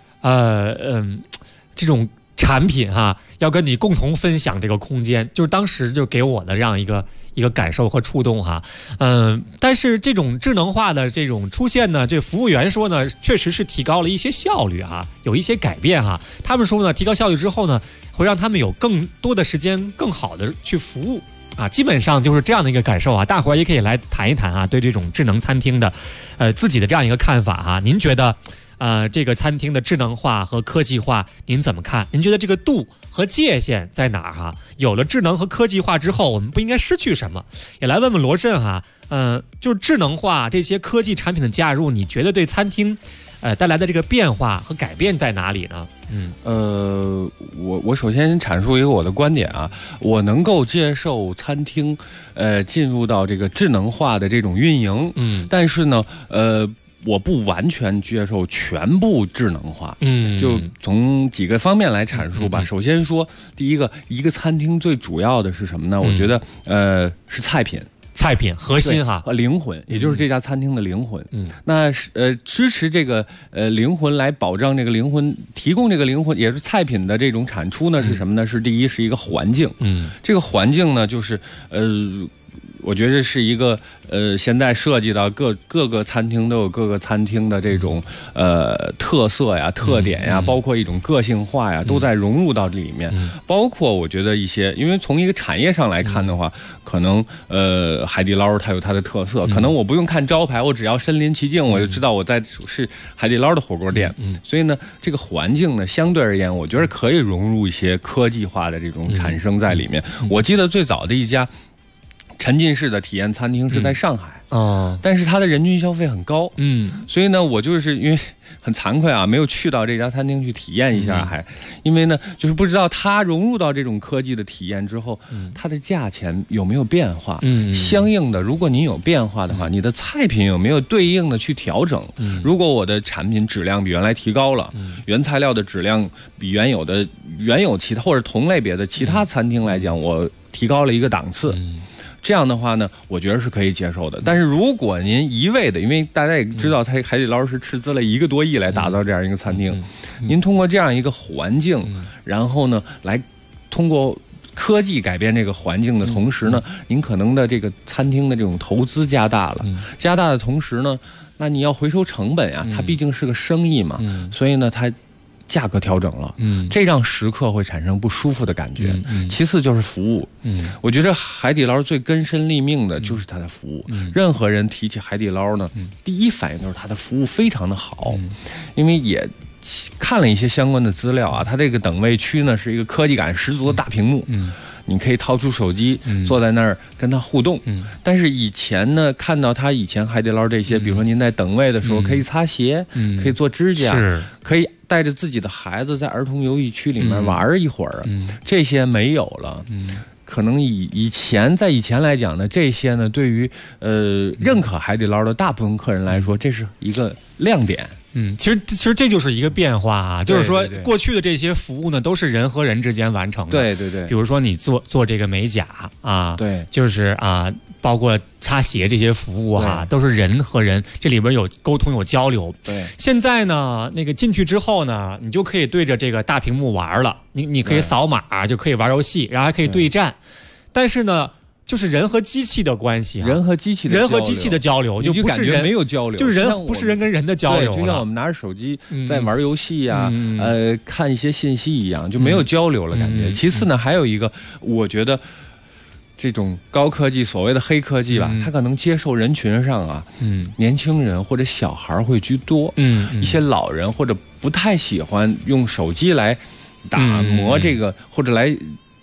[SPEAKER 5] 这种产品哈，要跟你共同分享这个空间，就是当时就给我的这样一个感受和触动哈。但是这种智能化的这种出现呢，这服务员说呢，确实是提高了一些效率哈，有一些改变哈。他们说呢，提高效率之后呢，会让他们有更多的时间更好的去服务啊，基本上就是这样的一个感受啊。大伙儿也可以来谈一谈啊，对这种智能餐厅的自己的这样一个看法哈。您觉得这个餐厅的智能化和科技化您怎么看？您觉得这个度和界限在哪儿哈？有了智能和科技化之后，我们不应该失去什么？也来问问罗振哈，就是智能化这些科技产品的加入，你觉得对餐厅带来的这个变化和改变在哪里呢？
[SPEAKER 16] 我首先阐述一个我的观点啊，我能够接受餐厅进入到这个智能化的这种运营，但是呢我不完全接受全部智能化，就从几个方面来阐述吧。首先说，第一个餐厅最主要的是什么呢？我觉得是菜品核心哈，灵魂，也就是这家餐厅的灵魂。那支持这个灵魂来保障这个灵魂，提供这个灵魂，也是菜品的这种产出呢是什么呢？是第一是一个环境，这个环境呢就是我觉得是一个现在涉及到各个餐厅都有各个餐厅的这种特色呀、特点呀，包括一种个性化呀，都在融入到这里面。包括我觉得一些，因为从一个产业上来看的话，可能海底捞它有它的特色，可能我不用看招牌，我只要身临其境，我就知道我在是海底捞的火锅店。所以呢，这个环境呢，相对而言，我觉得可以融入一些科技化的这种产生在里面。我记得最早的一家沉浸式的体验餐厅是在上海，但是它的人均消费很高，所以呢，我就是因为很惭愧啊，没有去到这家餐厅去体验一下，因为呢，就是不知道它融入到这种科技的体验之后，它的价钱有没有变化，相应的，如果您有变化的话，你的菜品有没有对应的去调整？如果我的产品质量比原来提高了，原材料的质量比原有其他或者同类别的其他餐厅来讲，我提高了一个档次。这样的话呢，我觉得是可以接受的。但是如果您一味的，因为大家也知道，它海底捞是斥资了1个多亿来打造这样一个餐厅，您通过这样一个环境，然后呢，来通过科技改变这个环境的同时呢，您可能的这个餐厅的这种投资加大了，加大的同时呢，那你要回收成本呀，它毕竟是个生意嘛，所以呢，它价格调整了，这让食客会产生不舒服的感觉。其次就是服务，我觉得海底捞最根深立命的就是它的服务。任何人提起海底捞呢，第一反应就是它的服务非常的好，因为也看了一些相关的资料啊，它这个等位区呢是一个科技感十足的大屏幕。你可以掏出手机，坐在那儿跟他互动。但是以前呢，看到他以前海底捞这些，比如说您在等位的时候，可以擦鞋，可以做指甲，可以带着自己的孩子在儿童游艺区里面玩一会儿，这些没有了。可能以前来讲呢，这些呢对于认可海底捞的大部分客人来说，这是一个亮点。
[SPEAKER 5] 其实这就是一个变化啊，就是说过去的这些服务呢，都是人和人之间完成的。对，比如说你做这个美甲啊，对，就是包括擦鞋这些服务都是人和人这里边有沟通有交流。对，现在呢，那个进去之后呢，你就可以对着这个大屏幕玩了，你可以扫码就可以玩游戏，然后还可以对战，但是呢。就是人和机器的关系，人和机器的交流，就不是人没有交流，就是人不是人跟人的交流，
[SPEAKER 16] 就像我们拿着手机在玩游戏呀，看一些信息一样，就没有交流了感觉。其次呢，还有一个，我觉得这种高科技，所谓的黑科技吧，它可能接受人群上年轻人或者小孩会居多，一些老人或者不太喜欢用手机来打磨这个，或者来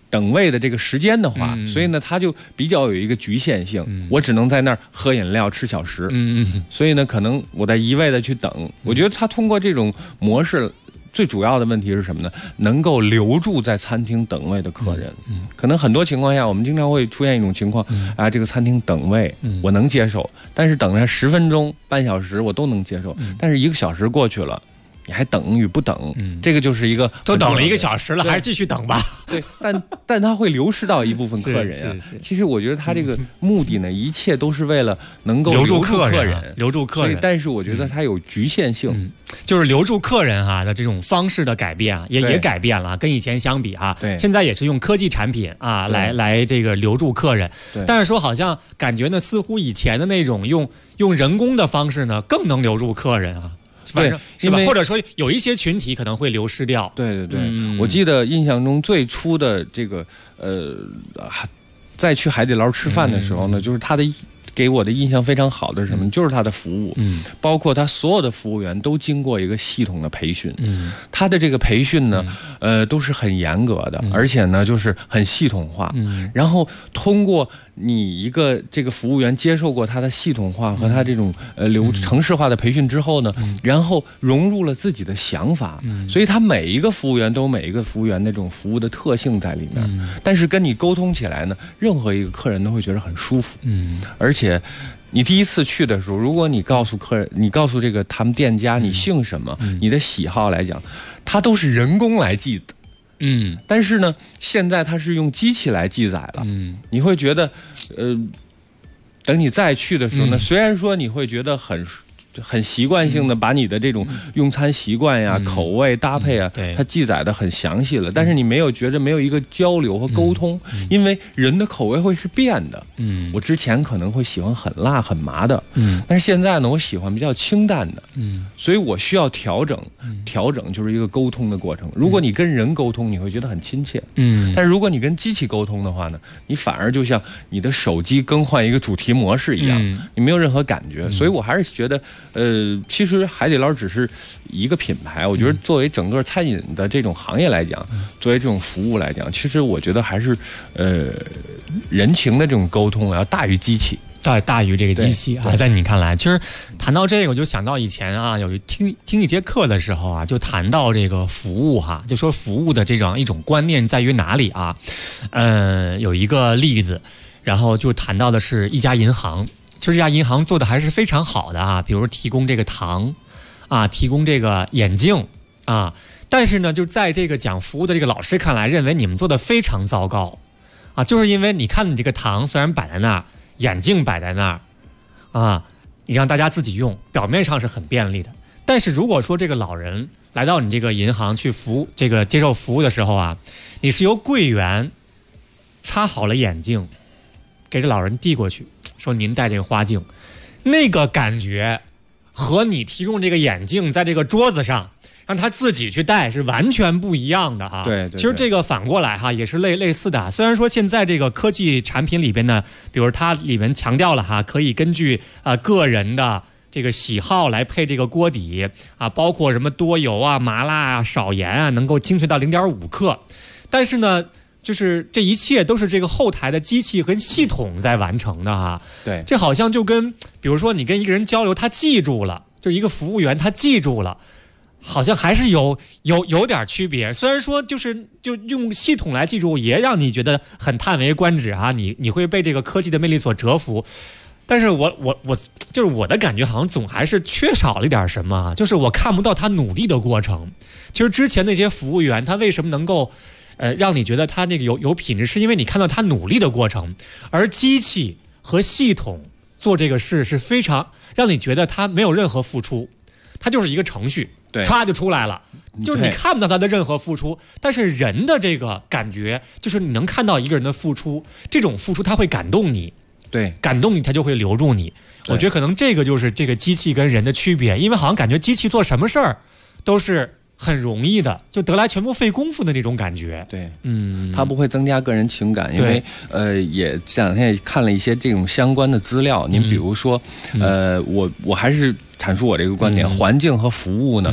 [SPEAKER 16] 等位的这个时间的话，所以呢，它就比较有一个局限性。我只能在那儿喝饮料、吃小食。所以呢，可能我在一味的去等。我觉得他通过这种模式，最主要的问题是什么呢？能够留住在餐厅等位的客人。可能很多情况下，我们经常会出现一种情况啊，这个餐厅等位我能接受，但是等它10分钟、半小时我都能接受，但是1个小时过去了。你还等与不等，这个就是一个
[SPEAKER 5] 都等了1个小时了，还是继续等吧。
[SPEAKER 16] 对，但它会流失到一部分客人啊。其实我觉得他这个目的呢，一切都是为了能够
[SPEAKER 5] 留住客
[SPEAKER 16] 人，
[SPEAKER 5] 留住客人。
[SPEAKER 16] 但是我觉得它有局限性，
[SPEAKER 5] 就是留住客人的这种方式的改变也改变了，跟以前相比
[SPEAKER 16] 对，
[SPEAKER 5] 现在也是用科技产品来这个留住客人。但是说好像感觉呢，似乎以前的那种用人工的方式呢，更能留住客人啊。
[SPEAKER 16] 对，
[SPEAKER 5] 是吧？或者说有一些群体可能会流失掉。
[SPEAKER 16] 对，我记得印象中最初的这个在去海底捞吃饭的时候呢，就是他的给我的印象非常好的是什么？就是他的服务，包括他所有的服务员都经过一个系统的培训，他的这个培训呢，都是很严格的，而且呢就是很系统化，然后通过你一个这个服务员接受过他的系统化和他这种程式化的培训之后呢，然后融入了自己的想法，所以他每一个服务员都有每一个服务员那种服务的特性在里面，但是跟你沟通起来呢，任何一个客人都会觉得很舒服，而且你第一次去的时候，如果你告诉客人，你告诉这个他们店家你姓什么，你的喜好来讲，他都是人工来记的。但是呢，现在它是用机器来记载了。你会觉得，等你再去的时候呢，虽然说你会觉得很习惯性的把你的这种用餐习惯呀、口味搭配啊，它记载的很详细了，但是你没有觉着没有一个交流和沟通，因为人的口味会是变的。我之前可能会喜欢很辣很麻的，但是现在呢，我喜欢比较清淡的，所以我需要调整。调整就是一个沟通的过程。如果你跟人沟通，你会觉得很亲切，但是如果你跟机器沟通的话呢，你反而就像你的手机更换一个主题模式一样，你没有任何感觉。所以我还是觉得。其实海底捞只是一个品牌，我觉得作为整个餐饮的这种行业来讲，作为这种服务来讲，其实我觉得还是人情的这种沟通要大于机器，
[SPEAKER 5] 大于这个机器啊。在你看来，其实谈到这个，我就想到以前啊，有听一节课的时候啊，就谈到这个服务哈，就说服务的这种一种观念在于哪里啊？有一个例子，然后就谈到的是一家银行。其实这家银行做的还是非常好的啊，比如提供这个糖啊，提供这个眼镜啊，但是呢，就在这个讲服务的这个老师看来，认为你们做的非常糟糕啊，就是因为你看你这个糖虽然摆在那儿，眼镜摆在那儿啊，你让大家自己用，表面上是很便利的，但是如果说这个老人来到你这个银行去这个接受服务的时候啊，你是由柜员擦好了眼镜给这老人递过去，说您戴这个花镜，那个感觉和你提供这个眼镜在这个桌子上让他自己去戴是完全不一样的哈。
[SPEAKER 16] 对，
[SPEAKER 5] 其实这个反过来哈也是类似的。虽然说现在这个科技产品里边呢，比如它里面强调了哈，可以根据个人的这个喜好来配这个锅底啊，包括什么多油啊、麻辣啊、少盐啊，能够精确到0.5克，但是呢。就是这一切都是这个后台的机器和系统在完成的哈。
[SPEAKER 16] 对，
[SPEAKER 5] 这好像就跟比如说你跟一个人交流，他记住了，就一个服务员他记住了，好像还是有点区别。虽然说就用系统来记住，也让你觉得很叹为观止哈，你会被这个科技的魅力所折服。但是我就是我的感觉好像总还是缺少了一点什么，就是我看不到他努力的过程。其实之前那些服务员他为什么能够让你觉得他那个有品质，是因为你看到他努力的过程，而机器和系统做这个事是非常让你觉得他没有任何付出，他就是一个程序，歘就出来了，就是你看不到他的任何付出。但是人的这个感觉，就是你能看到一个人的付出，这种付出他会感动你，
[SPEAKER 16] 对，
[SPEAKER 5] 感动你他就会留住你。我觉得可能这个就是这个机器跟人的区别，因为好像感觉机器做什么事儿都是很容易的，就得来全不费功夫的那种感觉。
[SPEAKER 16] 对，它不会增加个人情感，因为也这两天也看了一些这种相关的资料。您比如说，我还是阐述我这个观点，环境和服务呢，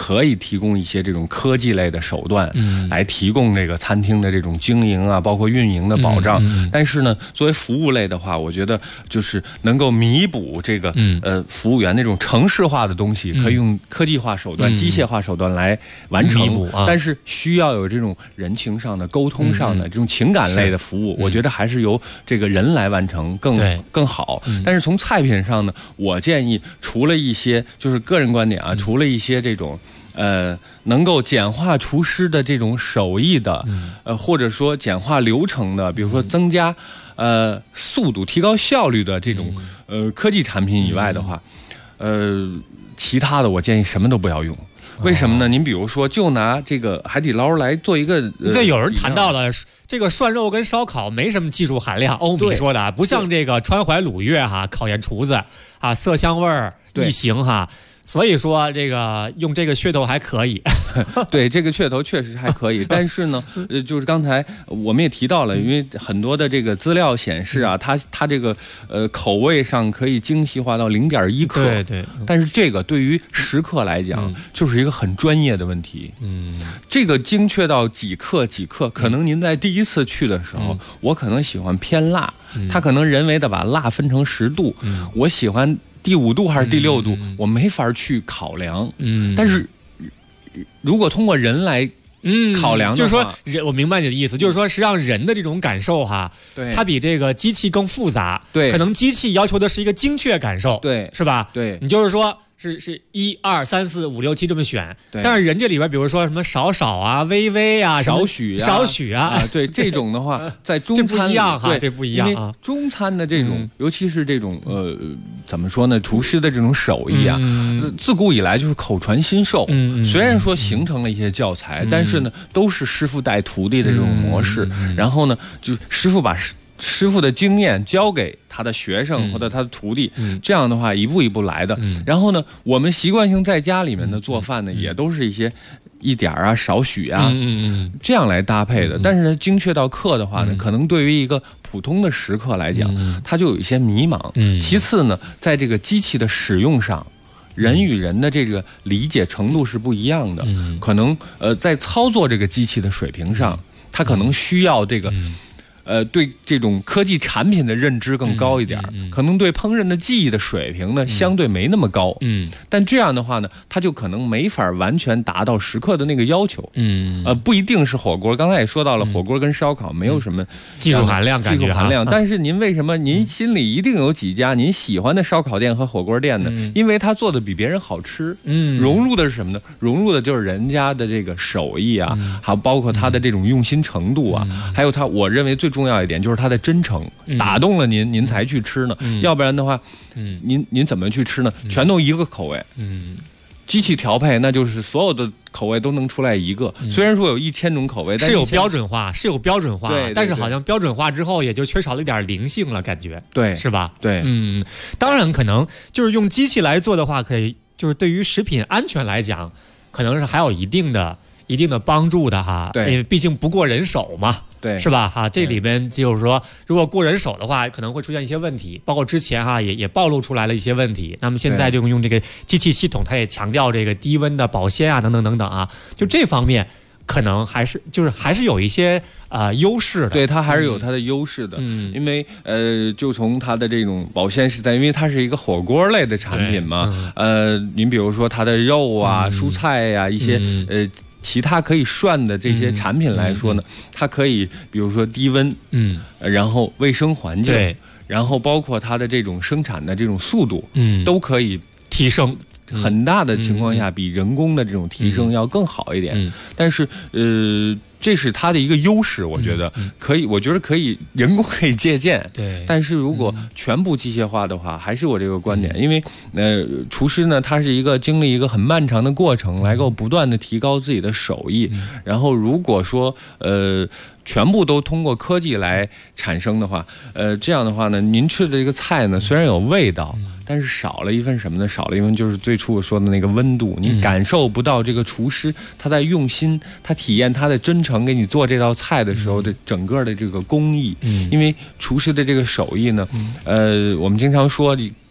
[SPEAKER 16] 可以提供一些这种科技类的手段，来提供这个餐厅的这种经营啊，包括运营的保障。但是呢，作为服务类的话，我觉得就是能够弥补这个服务员那种程式化的东西，可以用科技化手段、机械化手段来完成。但是需要有这种人情上的、沟通上的这种情感类的服务，我觉得还是由这个人来完成更好。但是从菜品上呢，我建议除了一些就是个人观点啊，除了一些这种能够简化厨师的这种手艺的，或者说简化流程的，比如说增加速度、提高效率的这种科技产品以外的话，其他的我建议什么都不要用。为什么呢？您比如说，就拿这个海底捞来做一个，
[SPEAKER 5] 这有人谈到了这个涮肉跟烧烤没什么技术含量，欧米说的，不像这个川淮鲁粤哈，考验厨子啊，色香味儿一行哈。所以说这个用这个噱头还可以，
[SPEAKER 16] 对，这个噱头确实还可以。但是呢，就是刚才我们也提到了，因为很多的这个资料显示啊，它这个口味上可以精细化到0.1克，
[SPEAKER 5] 对。
[SPEAKER 16] 但是这个对于食客来讲，就是一个很专业的问题。这个精确到几克，可能您在第一次去的时候，我可能喜欢偏辣，他可能人为的把辣分成10度，我喜欢第5度还是第6度，我没法去考量。但是如果通过人来考量的话，
[SPEAKER 5] 就是说我明白你的意思，就是说实际上人的这种感受哈，它比这个机器更复杂。
[SPEAKER 16] 对，
[SPEAKER 5] 可能机器要求的是一个精确感受，
[SPEAKER 16] 对，
[SPEAKER 5] 是吧？
[SPEAKER 16] 对，
[SPEAKER 5] 你就是说是1、2、3、4、5、6、7这么选，但是人这里边比如说什么少啊、微啊、
[SPEAKER 16] 少许啊，对，这种的话在中餐
[SPEAKER 5] 这不一样哈，这不一样啊。
[SPEAKER 16] 中餐的这种，尤其是这种怎么说呢？厨师的这种手艺啊，自古以来就是口传心授。虽然说形成了一些教材，但是呢，都是师傅带徒弟的这种模式。然后呢，就师傅把师傅的经验交给他的学生或者他的徒弟，这样的话一步一步来的。然后呢，我们习惯性在家里面的做饭呢，也都是一些一点啊、少许啊，这样来搭配的。但是呢，精确到克的话呢，可能对于一个普通的食客来讲，他就有一些迷茫。其次呢，在这个机器的使用上，人与人的这个理解程度是不一样的。可能在操作这个机器的水平上，他可能需要这个。对这种科技产品的认知更高一点，可能对烹饪的技艺的水平呢相对没那么高，但这样的话呢，他就可能没法完全达到食客的那个要求，不一定是火锅。刚才也说到了，火锅跟烧烤没有什么
[SPEAKER 5] 技术含量，
[SPEAKER 16] 但是您为什么您心里一定有几家您喜欢的烧烤店和火锅店呢？因为他做的比别人好吃，融入的是什么呢？融入的就是人家的这个手艺啊，还有包括他的这种用心程度啊，还有我认为最重要一点就是它的真诚，打动了您，您才去吃呢。要不然的话，您怎么去吃呢？全都一个口味，机器调配那就是所有的口味都能出来一个。虽然说有1000种口味，但
[SPEAKER 5] 是有标准化，
[SPEAKER 16] 对，
[SPEAKER 5] 但是好像标准化之后也就缺少了一点灵性了，感觉，
[SPEAKER 16] 对，
[SPEAKER 5] 是吧？
[SPEAKER 16] 对，
[SPEAKER 5] 当然可能就是用机器来做的话，可以就是对于食品安全来讲，可能是还有一定的帮助的哈，
[SPEAKER 16] 对，
[SPEAKER 5] 因为毕竟不过人手嘛，
[SPEAKER 16] 对，
[SPEAKER 5] 是吧？哈，这里面就是说，如果过人手的话，可能会出现一些问题，包括之前哈也暴露出来了一些问题。那么现在就用这个机器系统，它也强调这个低温的保鲜啊，等等啊，就这方面可能还是有一些优势的，
[SPEAKER 16] 对，它还是有它的优势的，因为就从它的这种保鲜时代，因为它是一个火锅类的产品嘛，您比如说它的肉啊、蔬菜呀、一些其他可以涮的这些产品来说呢，它可以比如说低温，然后卫生环境，
[SPEAKER 5] 对，
[SPEAKER 16] 然后包括它的这种生产的这种速度，都可以
[SPEAKER 5] 提升。
[SPEAKER 16] 很大的情况下，比人工的这种提升要更好一点。但是这是它的一个优势，我觉得可以，人工可以借鉴。
[SPEAKER 5] 对，
[SPEAKER 16] 但是如果全部机械化的话，还是我这个观点，因为厨师呢，他是经历一个很漫长的过程，来够不断的提高自己的手艺。然后如果说全部都通过科技来产生的话，这样的话呢，您吃的这个菜呢，虽然有味道，但是少了一份什么呢？少了一份就是最初我说的那个温度，你感受不到这个厨师他在用心，他体验他的真诚，给你做这道菜的时候的整个的这个工艺。因为厨师的这个手艺呢，我们经常说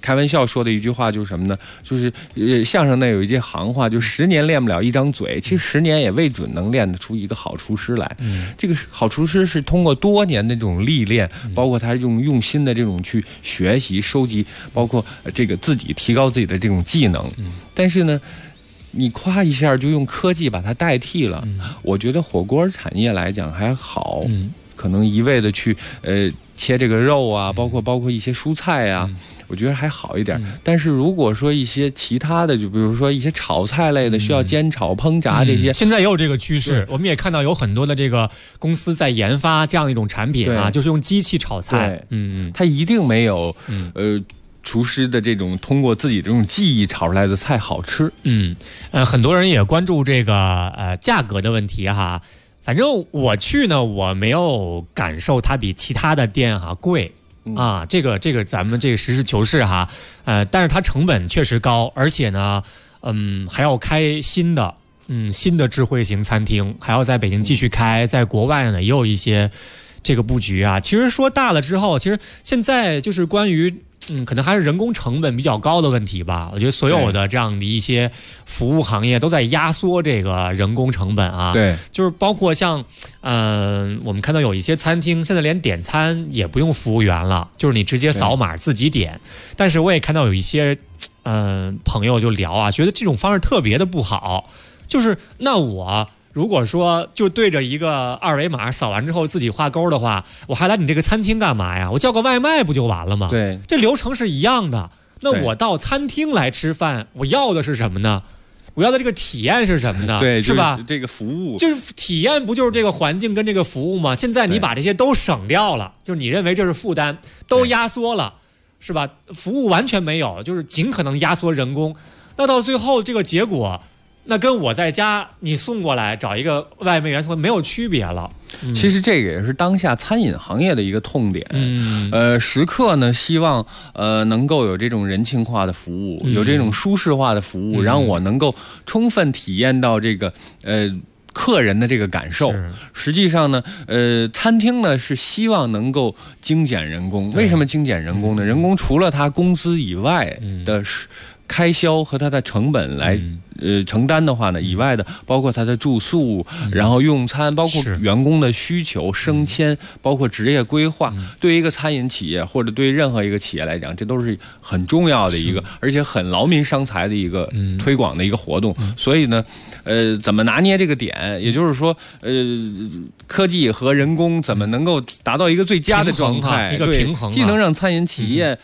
[SPEAKER 16] 开玩笑说的一句话就是什么呢？就是相声那有一句行话，就10年练不了一张嘴，其实10年也未准能练得出一个好厨师来。这个好厨师是通过多年的这种历练，包括他用心的这种去学习、收集，包括这个自己提高自己的这种技能。但是呢，你夸一下就用科技把它代替了，我觉得火锅产业来讲还好，可能一味的去切这个肉啊，包括一些蔬菜啊。我觉得还好一点，但是如果说一些其他的，就比如说一些炒菜类的，需要煎炒烹炸这些，
[SPEAKER 5] 现在也有这个趋势。我们也看到有很多的这个公司在研发这样一种产品啊，就是用机器炒菜。
[SPEAKER 16] 它一定没有厨师的这种通过自己这种技艺炒出来的菜好吃。
[SPEAKER 5] 很多人也关注这个价格的问题哈。反正我去呢，我没有感受它比其他的店贵。这个咱们这个实事求是哈，但是它成本确实高，而且呢，还要开新的智慧型餐厅，还要在北京继续开，在国外呢也有一些这个布局啊。其实说大了之后，其实现在就是关于可能还是人工成本比较高的问题吧。我觉得所有的这样的一些服务行业都在压缩这个人工成本啊。
[SPEAKER 16] 对，
[SPEAKER 5] 就是包括像我们看到有一些餐厅现在连点餐也不用服务员了，就是你直接扫码自己点。但是我也看到有一些朋友就聊啊，觉得这种方式特别的不好。就是那我如果说就对着一个2维码扫完之后自己画勾的话，我还来你这个餐厅干嘛呀？我叫个外卖不就完了吗？
[SPEAKER 16] 对，
[SPEAKER 5] 这流程是一样的。那我到餐厅来吃饭，我要的是什么呢？我要的这个体验是什么呢？
[SPEAKER 16] 对，
[SPEAKER 5] 是吧？
[SPEAKER 16] 这个服务
[SPEAKER 5] 就是体验，不就是这个环境跟这个服务吗？现在你把这些都省掉了，就是你认为这是负担，都压缩了，是吧？服务完全没有，就是尽可能压缩人工。那到最后这个结果，那跟我在家你送过来找一个外卖员送没有区别了。
[SPEAKER 16] 其实这个也是当下餐饮行业的一个痛点。食客呢希望能够有这种人情化的服务，有这种舒适化的服务，让我能够充分体验到这个客人的这个感受。实际上呢，餐厅呢是希望能够精简人工。为什么精简人工呢？人工除了他工资以外的开销和它的成本来承担的话呢，以外的包括它的住宿，然后用餐，包括员工的需求、升迁，包括职业规划，对于一个餐饮企业或者对任何一个企业来讲，这都是很重要的一个，而且很劳民伤财的一个推广的一个活动。所以呢，怎么拿捏这个点，也就是说，科技和人工怎么能够达到一个最佳的状态，
[SPEAKER 5] 一个平衡，
[SPEAKER 16] 既能让餐饮企业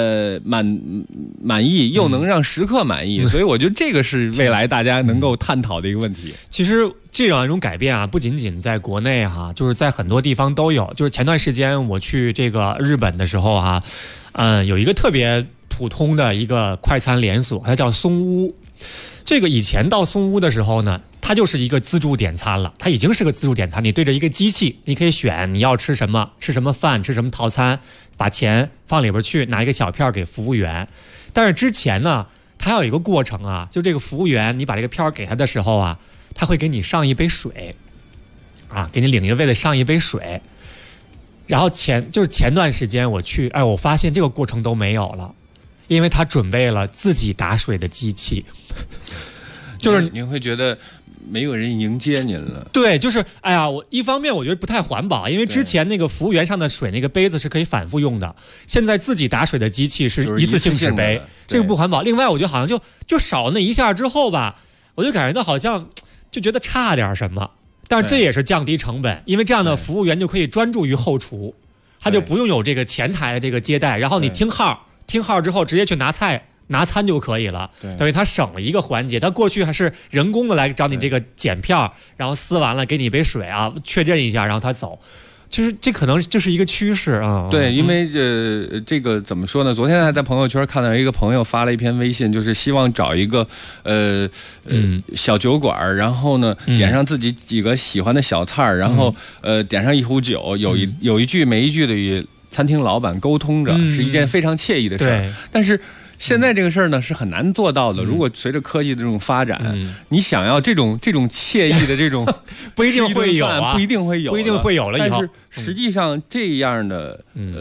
[SPEAKER 16] 满意，又能让食客满意，所以我觉得这个是未来大家能够探讨的一个问题。
[SPEAKER 5] 其实这样一种改变啊，不仅仅在国内哈，就是在很多地方都有。就是前段时间我去这个日本的时候啊，有一个特别普通的一个快餐连锁，它叫松屋。这个以前到松屋的时候呢，它就是一个自助点餐了，它已经是个自助点餐，你对着一个机器，你可以选你要吃什么，吃什么饭，吃什么套餐，把钱放里边去，拿一个小票给服务员。但是之前呢，它有一个过程啊，就这个服务员你把这个票给他的时候啊，他会给你上一杯水啊，给你领一个位子上一杯水。然后前段时间我去，我发现这个过程都没有了，因为他准备了自己打水的机器。就是
[SPEAKER 16] 你会觉得没有人迎接您了。
[SPEAKER 5] 对，就是我一方面我觉得不太环保，因为之前那个服务员上的水那个杯子是可以反复用的，现在自己打水的机器是一次性纸杯，这个不环保。另外我觉得好像就少那一下之后吧，我就感觉到好像就觉得差点什么，但是这也是降低成本，因为这样的服务员就可以专注于后厨，他就不用有这个前台的这个接待，然后你听号之后直接去拿餐就可以了，等于他省了一个环节。他过去还是人工的来找你这个检票，然后撕完了给你一杯水啊，确认一下，然后他走。就是这可能就是一个趋势啊。
[SPEAKER 16] 对，因为这个怎么说呢？昨天还在朋友圈看到一个朋友发了一篇微信，就是希望找一个小酒馆，然后呢点上自己几个喜欢的小菜，然后点上一壶酒，有一句没一句的与餐厅老板沟通着，是一件非常惬意的事儿。但是现在这个事儿呢是很难做到的。如果随着科技的这种发展，你想要这种惬意的这种
[SPEAKER 5] 不一定会有啊，
[SPEAKER 16] 不一定会有了
[SPEAKER 5] 以后。
[SPEAKER 16] 但是实际上这样的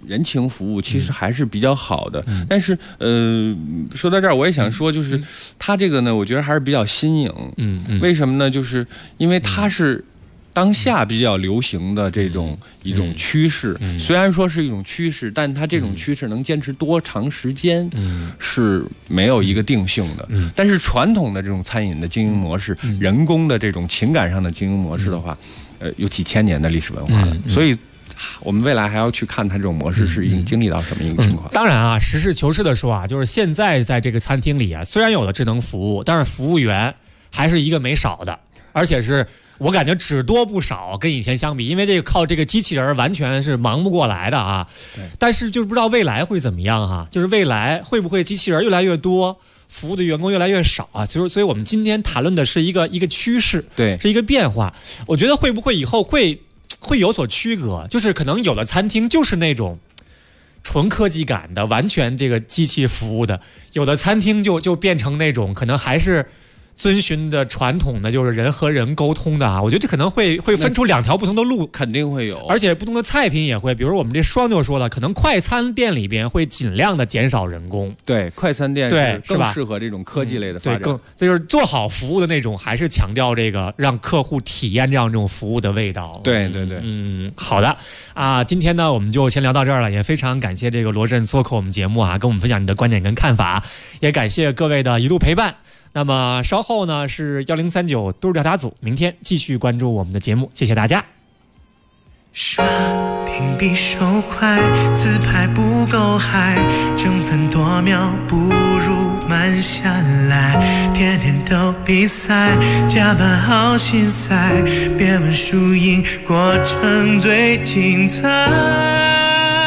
[SPEAKER 16] 人情服务其实还是比较好的。但是说到这儿，我也想说，就是它这个呢，我觉得还是比较新颖。为什么呢？就是因为它是当下比较流行的这种一种趋势，虽然说是一种趋势，但它这种趋势能坚持多长时间是没有一个定性的。但是传统的这种餐饮的经营模式，人工的这种情感上的经营模式的话，有几千年的历史文化了，所以我们未来还要去看它这种模式是已经经历到什么一个情况。
[SPEAKER 5] 当然啊，实事求是的说啊，就是现在在这个餐厅里啊，虽然有了智能服务，但是服务员还是一个没少的，而且是我感觉只多不少，跟以前相比，因为这个靠这个机器人完全是忙不过来的啊。但是就是不知道未来会怎么样哈，就是未来会不会机器人越来越多，服务的员工越来越少啊？所以我们今天谈论的是一个趋势，
[SPEAKER 16] 对，
[SPEAKER 5] 是一个变化。我觉得会不会以后会有所区隔，就是可能有的餐厅就是那种纯科技感的，完全这个机器服务的，有的餐厅就变成那种可能还是遵循的传统的，就是人和人沟通的啊。我觉得这可能会分出两条不同的路，
[SPEAKER 16] 肯定会有，
[SPEAKER 5] 而且不同的菜品也会。比如我们这双就说了，可能快餐店里边会尽量的减少人工，
[SPEAKER 16] 对，快餐店
[SPEAKER 5] 对
[SPEAKER 16] 是更适合这种科技类的发展，
[SPEAKER 5] 对，就是做好服务的那种，还是强调这个让客户体验这样这种服务的味道。
[SPEAKER 16] 对，
[SPEAKER 5] 好的啊，今天呢我们就先聊到这儿了，也非常感谢这个罗振做客我们节目啊，跟我们分享你的观点跟看法，也感谢各位的一路陪伴。那么稍后呢是1039都市调查组，明天继续关注我们的节目，谢谢大家。
[SPEAKER 7] 刷屏比手快，自拍不够嗨，争分夺秒不如慢下来，天天都比赛，加班好心塞，别问输赢，过程最精彩。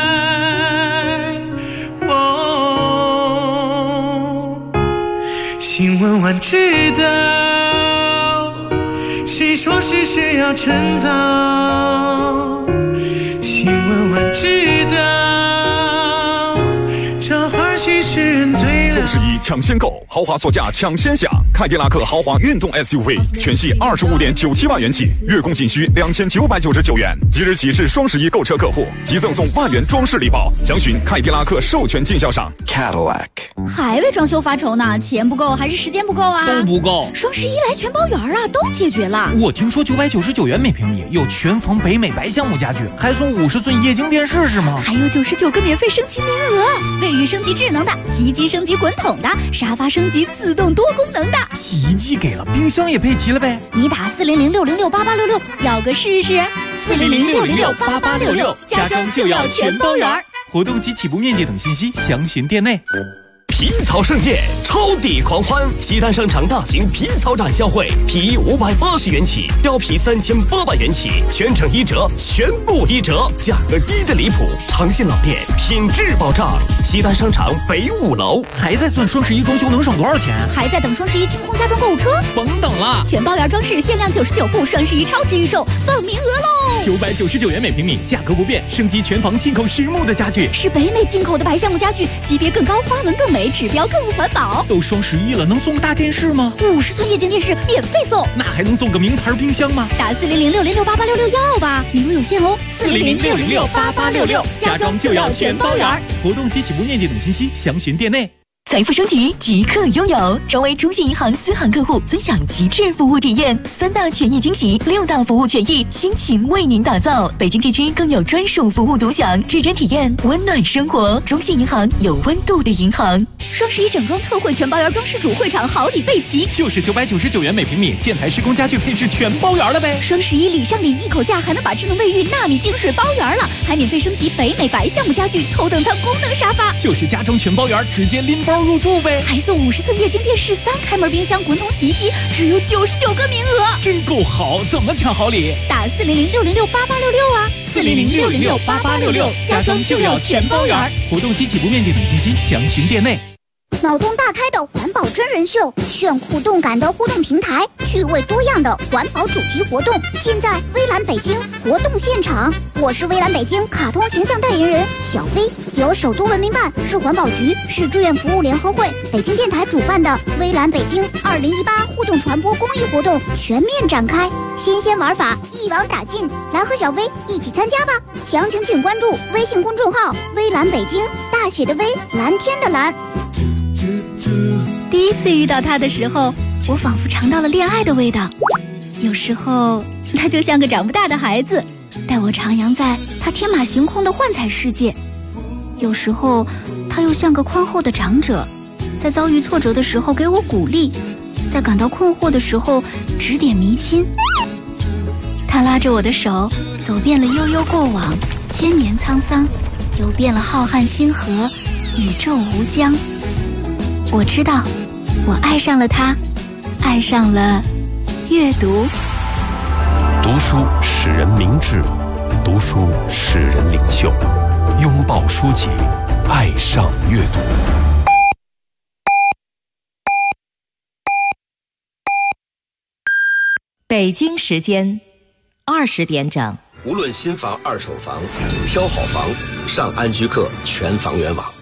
[SPEAKER 7] 新闻晚知道，谁说事事要趁早？新闻晚知道，这会儿谁是人最了。
[SPEAKER 23] 双11抢先购，豪华座驾抢先享，凯迪拉克豪华运动 SUV 全系25.97万元起，月供仅需2999元。即日起至双11购车客户即赠送万元装饰礼包，详询凯迪拉克授权经销商 Cadillac。
[SPEAKER 9] 还为装修发愁呢？钱不够还是时间不够啊？
[SPEAKER 11] 都不够。
[SPEAKER 9] 双11来全包圆啊，都解决了。
[SPEAKER 11] 我听说999元每平米有全房北美白橡木家具，还送50寸液晶电视是吗？
[SPEAKER 9] 还有99个免费升级名额，卫浴升级智能的，洗衣机升级滚筒的，沙发升级自动多功能的。
[SPEAKER 11] 洗衣机给了，冰箱也配齐了呗？
[SPEAKER 9] 你打400-606-8866，要个试试。400-606-8866，家装就要全包圆。
[SPEAKER 11] 活动及起步面积等信息详询店内。
[SPEAKER 18] 皮草盛宴，超抵狂欢！西单商场大型皮草展销会，皮衣580元起，貂皮3800元起，全程1折，全部1折，价格低的离谱。长信老店，品质保障。西单商场北5楼。
[SPEAKER 11] 还在算双11装修能省多少钱？
[SPEAKER 9] 还在等双11清空家装购物车？
[SPEAKER 11] 甭等了，
[SPEAKER 9] 全包圆装饰限量99户，双11超值预售，放名额喽
[SPEAKER 11] ！999元每平米，价格不变，升级全房进口实木的家具，
[SPEAKER 9] 是北美进口的白橡木家具，级别更高，花纹更美，指标更环保。
[SPEAKER 11] 都双11了，能送个大电视吗
[SPEAKER 9] ？50寸液晶电视免费送。
[SPEAKER 11] 那还能送个名牌冰箱吗？
[SPEAKER 9] 打400-606-8866要吧，名额有限哦。400-606-8866，家装就要全包圆。
[SPEAKER 11] 活动及起步面积等信息详询店内。
[SPEAKER 12] 财富升级即刻拥有，成为中信银行私行客户，尊享极致服务体验，3大权益惊喜，6大服务权益，倾情为您打造。北京地区更有专属服务独享，指针体验，温暖生活。中信银行有温度的银行。
[SPEAKER 9] 双11整装特惠全包圆装饰主会场好礼备齐，
[SPEAKER 11] 就是999元每平米，建材施工家具配饰全包圆了呗。
[SPEAKER 9] 双11礼上礼一口价，还能把智能卫浴纳米净水包圆了，还免费升级北美白橡木家具，头等舱功能沙发，
[SPEAKER 11] 就是家装全包圆，直接拎包入住呗，
[SPEAKER 9] 还送50寸液晶电视、3开门冰箱、滚筒洗衣机，只有99个名额，
[SPEAKER 11] 真够好！怎么抢好礼？
[SPEAKER 9] 打400-606-8866啊，400-606-8866，家装就要全包圆。
[SPEAKER 11] 活动及起步面积等信息详询店内。
[SPEAKER 9] 脑洞大开的环保
[SPEAKER 13] 真人秀，炫酷动感的互动平台，趣味多样的环保主题活动，尽在微蓝北京活动现场。我是微蓝北京卡通形象代言人小飞，由首都文明办、市环保局、市志愿服务联合会、北京电台主办的微蓝北京2018互动传播公益活动全面展开，新鲜玩法一网打尽，来和小飞一起参加吧！详情请关注微信公众号“微蓝北京”，大写的微，蓝天的蓝。
[SPEAKER 9] 第一次遇到他的时候，我仿佛尝到了恋爱的味道。有时候，他就像个长不大的孩子，带我徜徉在他天马行空的幻彩世界；有时候，他又像个宽厚的长者，在遭遇挫折的时候给我鼓励，在感到困惑的时候指点迷津。他拉着我的手，走遍了悠悠过往，千年沧桑，游遍了浩瀚星河，宇宙无疆。我知道，我爱上了他，爱上了阅读。
[SPEAKER 18] 读书使人明智，读书使人领袖。拥抱书籍，爱上阅读。
[SPEAKER 1] 北京时间20点整。
[SPEAKER 18] 无论新房、二手房，挑好房，上安居客全房源网。